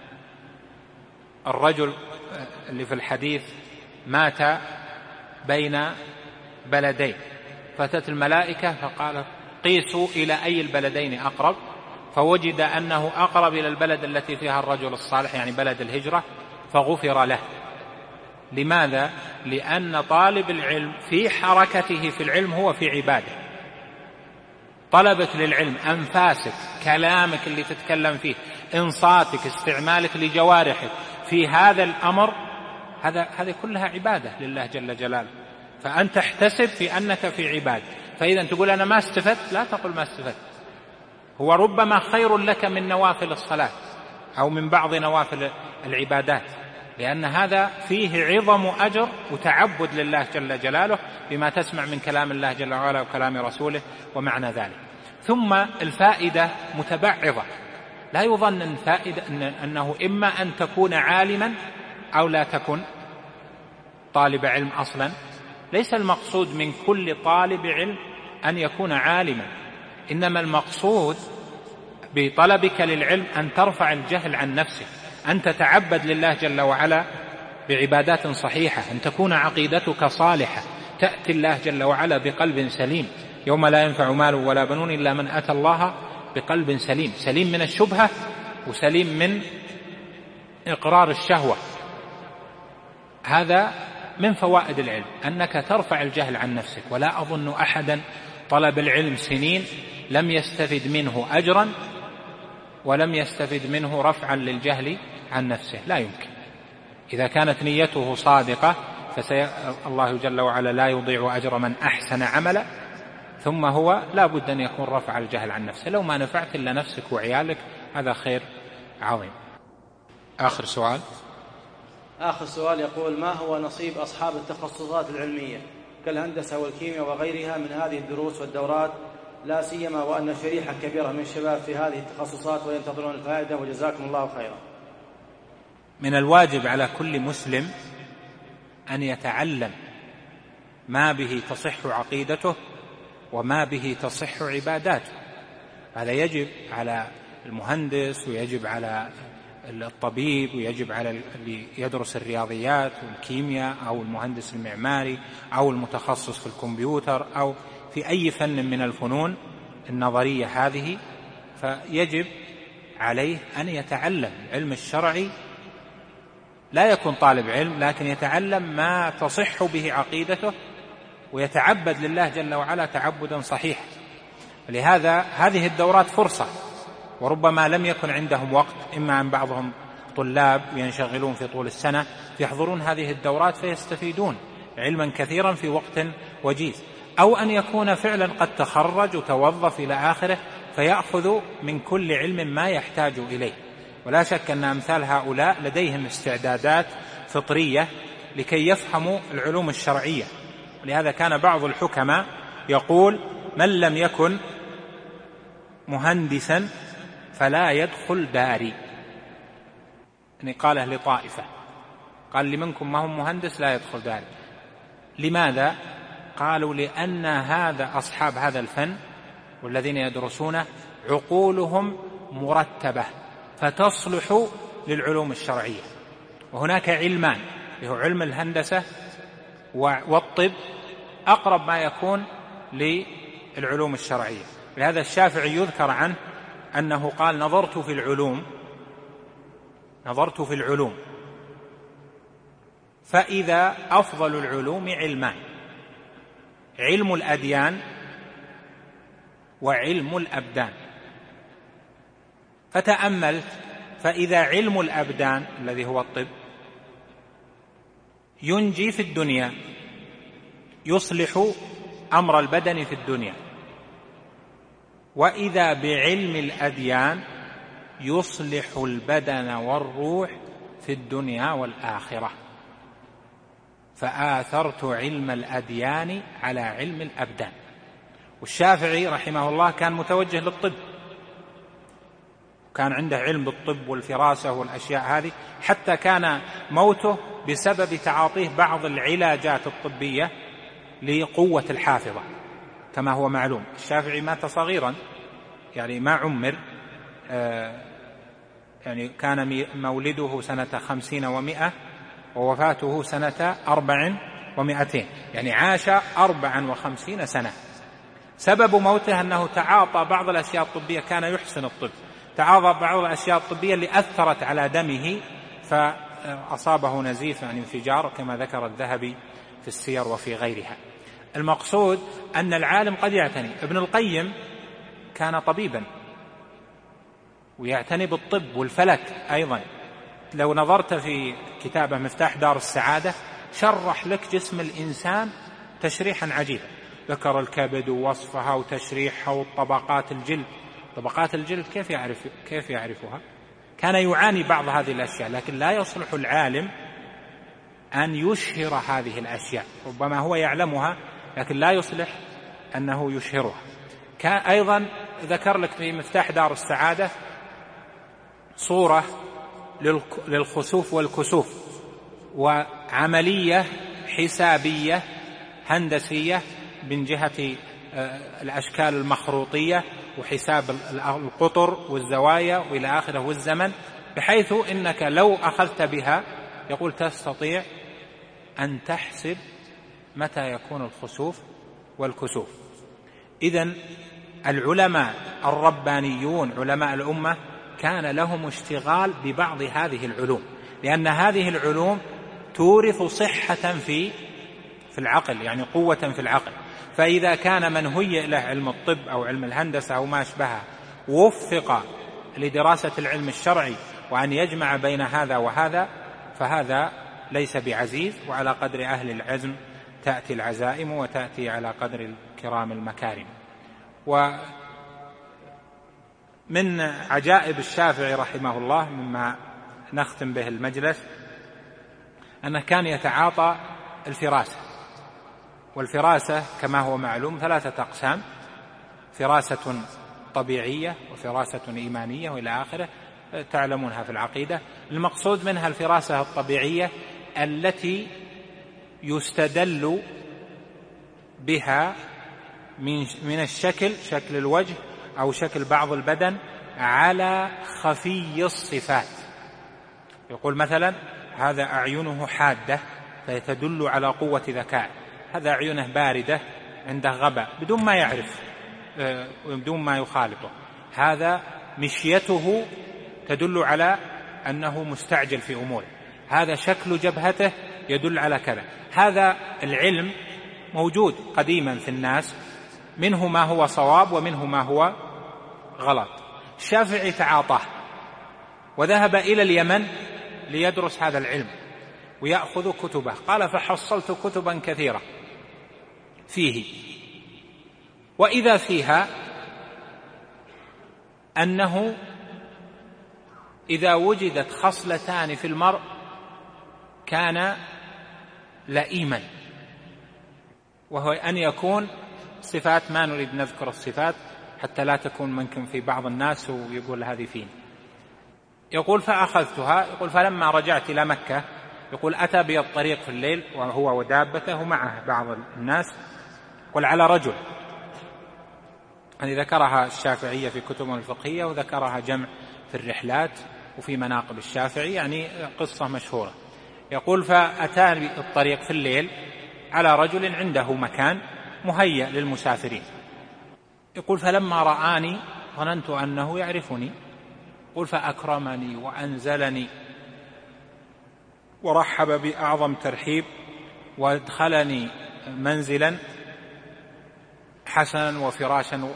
S2: الرجل اللي في الحديث مات بين بلدين، فأتت الملائكة فقالت قيسوا إلى أي البلدين أقرب، فوجد أنه أقرب إلى البلد التي فيها الرجل الصالح، يعني بلد الهجرة، فغفر له. لماذا؟ لأن طالب العلم في حركته في العلم هو في عبادة. طلبة للعلم أنفاسك، كلامك اللي تتكلم فيه، إنصاتك، استعمالك لجوارحك في هذا الأمر، هذا هذه كلها عبادة لله جل جلاله، فأنت تحتسب في أنك في عبادة. فإذا تقول أنا ما استفدت، لا تقل ما استفدت، هو ربما خير لك من نوافل الصلاة أو من بعض نوافل العبادات، لأن هذا فيه عظم أجر وتعبد لله جل جلاله بما تسمع من كلام الله جل وعلا وكلام رسوله ومعنى ذلك. ثم الفائدة متبعضة، لا يظن أن فائدة أنه إما أن تكون عالما أو لا تكن طالب علم أصلا. ليس المقصود من كل طالب علم أن يكون عالما، إنما المقصود بطلبك للعلم أن ترفع الجهل عن نفسك، أن تتعبد لله جل وعلا بعبادات صحيحة، أن تكون عقيدتك صالحة، تأتي الله جل وعلا بقلب سليم، يوم لا ينفع مال ولا بنون إلا من أتى الله بقلب سليم، سليم من الشبهة وسليم من إقرار الشهوة. هذا من فوائد العلم أنك ترفع الجهل عن نفسك. ولا أظن أحدا طلب العلم سنين لم يستفد منه أجرا ولم يستفد منه رفعا للجهل عن نفسه، لا يمكن. إذا كانت نيته صادقة فالله جل وعلا لا يضيع أجر من أحسن عملا، ثم هو لا بد أن يكون رفع الجهل عن نفسه. لو ما نفعت إلا نفسك وعيالك هذا خير عظيم. آخر سؤال.
S3: آخر سؤال يقول: ما هو نصيب أصحاب التخصصات العلمية كالهندسة والكيمياء وغيرها من هذه الدروس والدورات، لا سيما وأن شريحة كبيرة من الشباب في هذه التخصصات وينتظرون الفائدة، وجزاكم الله خيرا؟
S2: من الواجب على كل مسلم أن يتعلم ما به تصح عقيدته وما به تصح عباداته. هذا يجب على المهندس ويجب على الطبيب ويجب على اللي يدرس الرياضيات والكيمياء أو المهندس المعماري أو المتخصص في الكمبيوتر أو في أي فن من الفنون النظرية هذه، فيجب عليه أن يتعلم العلم الشرعي. لا يكون طالب علم لكن يتعلم ما تصح به عقيدته ويتعبد لله جل وعلا تعبدا صحيحا. لهذا هذه الدورات فرصة، وربما لم يكن عندهم وقت، إما أن بعضهم طلاب ينشغلون في طول السنة يحضرون هذه الدورات فيستفيدون علما كثيرا في وقت وجيز، أو أن يكون فعلا قد تخرج وتوظف إلى آخره فيأخذ من كل علم ما يحتاج إليه. ولا شك أن أمثال هؤلاء لديهم استعدادات فطرية لكي يفهموا العلوم الشرعية. ولهذا كان بعض الحكماء يقول: من لم يكن مهندسا فلا يدخل داري. يعني قاله لطائفة، قال: لمنكم ما هو مهندس لا يدخل داري. لماذا؟ قالوا: لأن هذا أصحاب هذا الفن والذين يدرسونه عقولهم مرتبة فتصلح للعلوم الشرعية. وهناك علمان، هو علم الهندسة والطب، أقرب ما يكون للعلوم الشرعية. لهذا الشافعي يذكر عنه أنه قال: نظرت في العلوم نظرت في العلوم فإذا أفضل العلوم علمان: علم الأديان وعلم الأبدان. فتأملت فإذا علم الأبدان الذي هو الطب ينجي في الدنيا يصلح أمر البدن في الدنيا، وإذا بعلم الأديان يصلح البدن والروح في الدنيا والآخرة، فآثرت علم الأديان على علم الأبدان. والشافعي رحمه الله كان متوجه للطب، كان عنده علم بالطب والفراسة والأشياء هذه، حتى كان موته بسبب تعاطيه بعض العلاجات الطبية لقوة الحافظة كما هو معلوم. الشافعي مات صغيرا، يعني ما عمر، آه يعني كان مولده سنة خمسين ومائة ووفاته سنة أربع ومائتين، يعني عاش أربعا وخمسين سنة. سبب موته أنه تعاطى بعض الأشياء الطبية، كان يحسن الطب، تعاطى بعض الأشياء الطبية اللي أثرت على دمه فأصابه نزيف، يعني انفجار، كما ذكر الذهبي في السير وفي غيرها. المقصود أن العالم قد يعتني. ابن القيم كان طبيبا ويعتني بالطب والفلك أيضا. لو نظرت في كتابه مفتاح دار السعادة شرح لك جسم الإنسان تشريحا عجيبا، ذكر الكبد ووصفها وتشريحها وطبقات الجلد. طبقات الجلد كيف يعرف كيف يعرفها؟ كان يعاني بعض هذه الأشياء، لكن لا يصلح العالم أن يشهر هذه الأشياء، ربما هو يعلمها لكن لا يصلح أنه يشهرها. كان أيضا ذكر لك في مفتاح دار السعادة صورة للخسوف والكسوف، وعملية حسابية هندسية من جهة الأشكال المخروطية وحساب القطر والزوايا وإلى آخره والزمن، بحيث إنك لو أخذت بها يقول تستطيع أن تحسب متى يكون الخسوف والكسوف. إذن العلماء الربانيون علماء الأمة كان لهم اشتغال ببعض هذه العلوم، لأن هذه العلوم تورث صحة في في العقل، يعني قوة في العقل. فإذا كان من هيئ له علم الطب أو علم الهندسة أو ما أشبهه وفق لدراسة العلم الشرعي وأن يجمع بين هذا وهذا، فهذا ليس بعزيز، وعلى قدر أهل العزم تأتي العزائم وتأتي على قدر الكرام المكارم. ومن عجائب الشافعي رحمه الله مما نختم به المجلس أنه كان يتعاطى الفراسة. والفراسة كما هو معلوم ثلاثة أقسام: فراسة طبيعية وفراسة إيمانية وإلى آخره، تعلمونها في العقيدة. المقصود منها الفراسة الطبيعية التي يستدل بها من الشكل، شكل الوجه أو شكل بعض البدن، على خفي الصفات. يقول مثلا هذا أعينه حادة فتدل على قوة ذكاء، هذا أعينه باردة عنده غباء بدون ما يعرف بدون ما يخالطه، هذا مشيته تدل على أنه مستعجل في أموره، هذا شكل جبهته يدل على كذا. هذا العلم موجود قديما في الناس، منه ما هو صواب ومنه ما هو غلط. الشافعي تعاطاه وذهب إلى اليمن ليدرس هذا العلم ويأخذ كتبه. قال فحصلت كتبا كثيرة فيه، وإذا فيها أنه إذا وجدت خصلتان في المرء كان لئيما، وهو أن يكون صفات، ما نريد نذكر الصفات حتى لا تكون منكم في بعض الناس ويقول هذه فين. يقول فأخذتها. يقول فلما رجعت إلى مكة، يقول أتى بي الطريق في الليل وهو ودابته ومعه بعض الناس، يقول على رجل، يعني ذكرها الشافعية في كتبه الفقهية وذكرها جمع في الرحلات وفي مناقب الشافعي، يعني قصة مشهورة. يقول فأتى الطريق في الليل على رجل عنده مكان مهيأ للمسافرين. يقول فلما رآني ظننت أنه يعرفني. يقول فأكرمني وأنزلني ورحب بأعظم ترحيب وادخلني منزلا حسنا وفراشا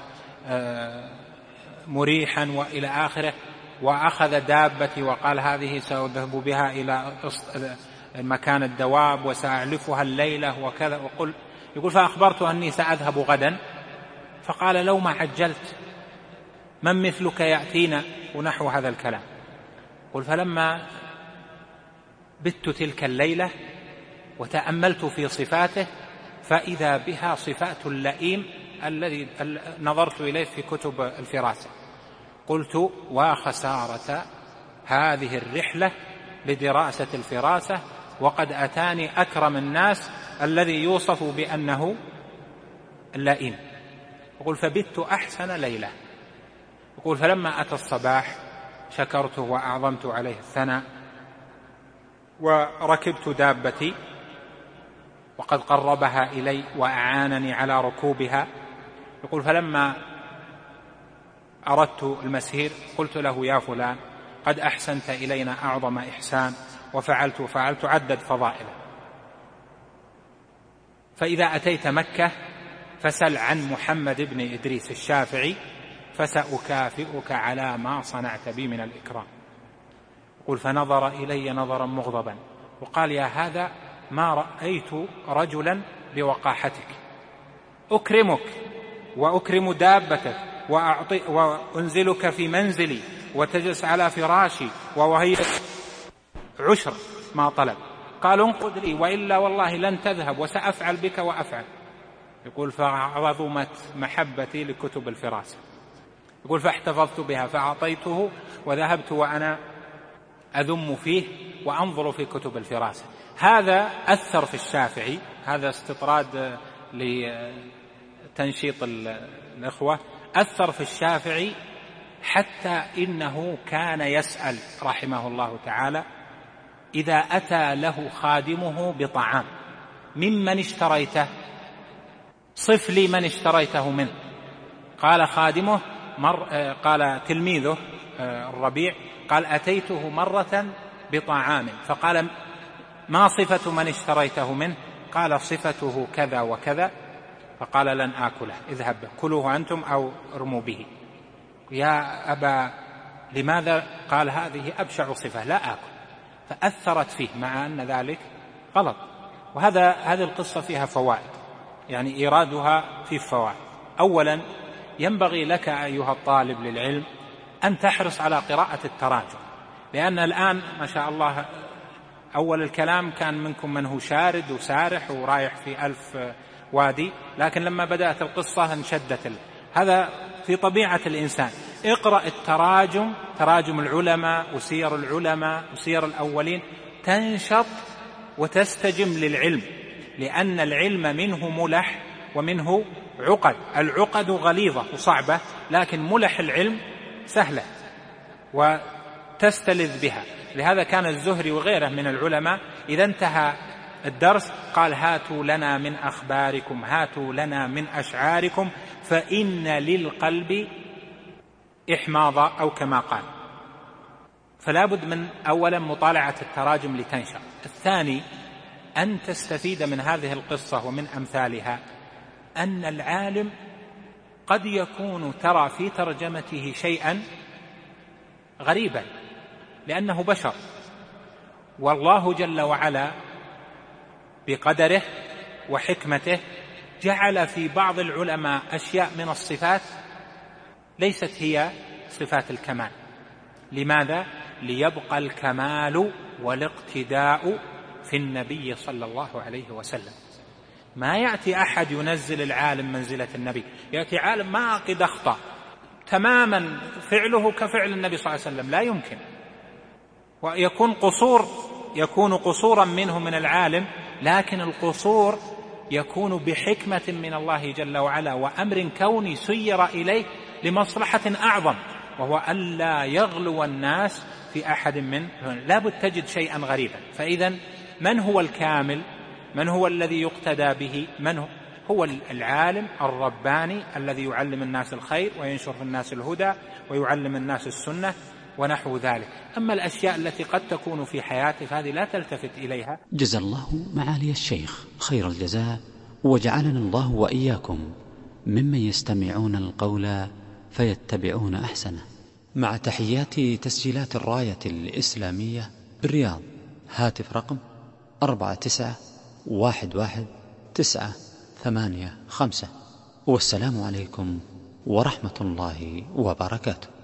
S2: مريحا وإلى آخره، وأخذ دابتي وقال هذه سأذهب بها إلى مكان الدواب وسأعلفها الليلة وكذا. وقل يقول فأخبرته أني سأذهب غدا، فقال لو ما عجلت من مثلك يأتينا، ونحو هذا الكلام. يقول فلما بت تلك الليلة وتأملت في صفاته فإذا بها صفات اللئيم الذي نظرت إليه في كتب الفراسة. قلت وخسارة هذه الرحلة لدراسة الفراسة، وقد أتاني أكرم الناس الذي يوصف بأنه اللئيم. يقول فبت أحسن ليلة. يقول فلما أتى الصباح شكرته وأعظمت عليه الثناء، وركبت دابتي وقد قربها إلي وأعانني على ركوبها. يقول فلما أردت المسير قلت له يا فلان قد أحسنت إلينا أعظم إحسان، وفعلت وفعلت، عدد فضائله. فإذا أتيت مكة فسل عن محمد بن إدريس الشافعي فسأكافئك على ما صنعت بي من الإكرام. يقول فنظر إلي نظرا مغضبا وقال يا هذا ما رأيت رجلا بوقاحتك، أكرمك وأكرم دابتك وأعطي وأنزلك في منزلي وتجلس على فراشي ووهي عشر ما طلب. قال انقذ لي وإلا والله لن تذهب وسأفعل بك وأفعل. يقول فعظمت محبتي لكتب الفراسة. يقول فاحتفظت بها فأعطيته وذهبت وأنا أذم فيه وأنظر في كتب الفراسة. هذا أثر في الشافعي، هذا استطراد لتنشيط الإخوة، أثر في الشافعي حتى إنه كان يسأل رحمه الله تعالى إذا أتى له خادمه بطعام ممن اشتريته صف لي من اشتريته منه. قال خادمه مر قال تلميذه الربيع قال أتيته مرة بطعام، فقال ما صفة من اشتريته منه؟ قال صفته كذا وكذا. فقال لن آكله، اذهب كلوه أنتم أو ارموا به. يا أبا لماذا؟ قال هذه أبشع صفة لا آكل. فأثرت فيه مع أن ذلك غلط. وهذا هذه القصة فيها فوائد، يعني إيرادها في فوائد. أولا ينبغي لك أيها الطالب للعلم أن تحرص على قراءة التراجم، لأن الآن ما شاء الله أول الكلام كان منكم من هو شارد وسارح ورايح في ألف وادي، لكن لما بدأت القصة انشدت. هذا في طبيعة الإنسان. اقرأ التراجم، تراجم العلماء وسير العلماء وسير الأولين، تنشط وتستجم للعلم، لأن العلم منه ملح ومنه عقد. العقد غليظة وصعبة، لكن ملح العلم سهلة وتستلذ بها. لهذا كان الزهري وغيره من العلماء إذا انتهى الدرس قال هاتوا لنا من أخباركم، هاتوا لنا من أشعاركم، فإن للقلب إحماضا، أو كما قال. فلا بد من أولا مطالعة التراجم لتنشأ. الثاني أن تستفيد من هذه القصة ومن أمثالها أن العالم قد يكون ترى في ترجمته شيئا غريبا لأنه بشر، والله جل وعلا بقدره وحكمته جعل في بعض العلماء أشياء من الصفات ليست هي صفات الكمال. لماذا؟ ليبقى الكمال والاقتداء في النبي صلى الله عليه وسلم. ما يأتي أحد ينزل العالم منزلة النبي، يأتي عالم ما قد أخطأ تماما فعله كفعل النبي صلى الله عليه وسلم، لا يمكن. ويكون قصور يكون قصورا منه من العالم، لكن القصور يكون بحكمة من الله جل وعلا وأمر كوني سير إليه لمصلحة أعظم، وهو ألا يغلو الناس في أحد من لا بد تجد شيئا غريبا. فإذا من هو الكامل؟ من هو الذي يقتدى به؟ من هو؟ هو العالم الرباني الذي يعلم الناس الخير وينشر في الناس الهدى ويعلم الناس السنة ونحو ذلك. أما الأشياء التي قد تكون في حياته فهذه لا تلتفت إليها.
S1: جزى الله معالي الشيخ خير الجزاء، وجعلنا الله وإياكم ممن يستمعون القول فيتبعون أحسنه. مع تحيات تسجيلات الراية الإسلامية بالرياض، هاتف رقم أربعة تسعة واحد واحد تسعة ثمانية خمسة. والسلام عليكم ورحمة الله وبركاته.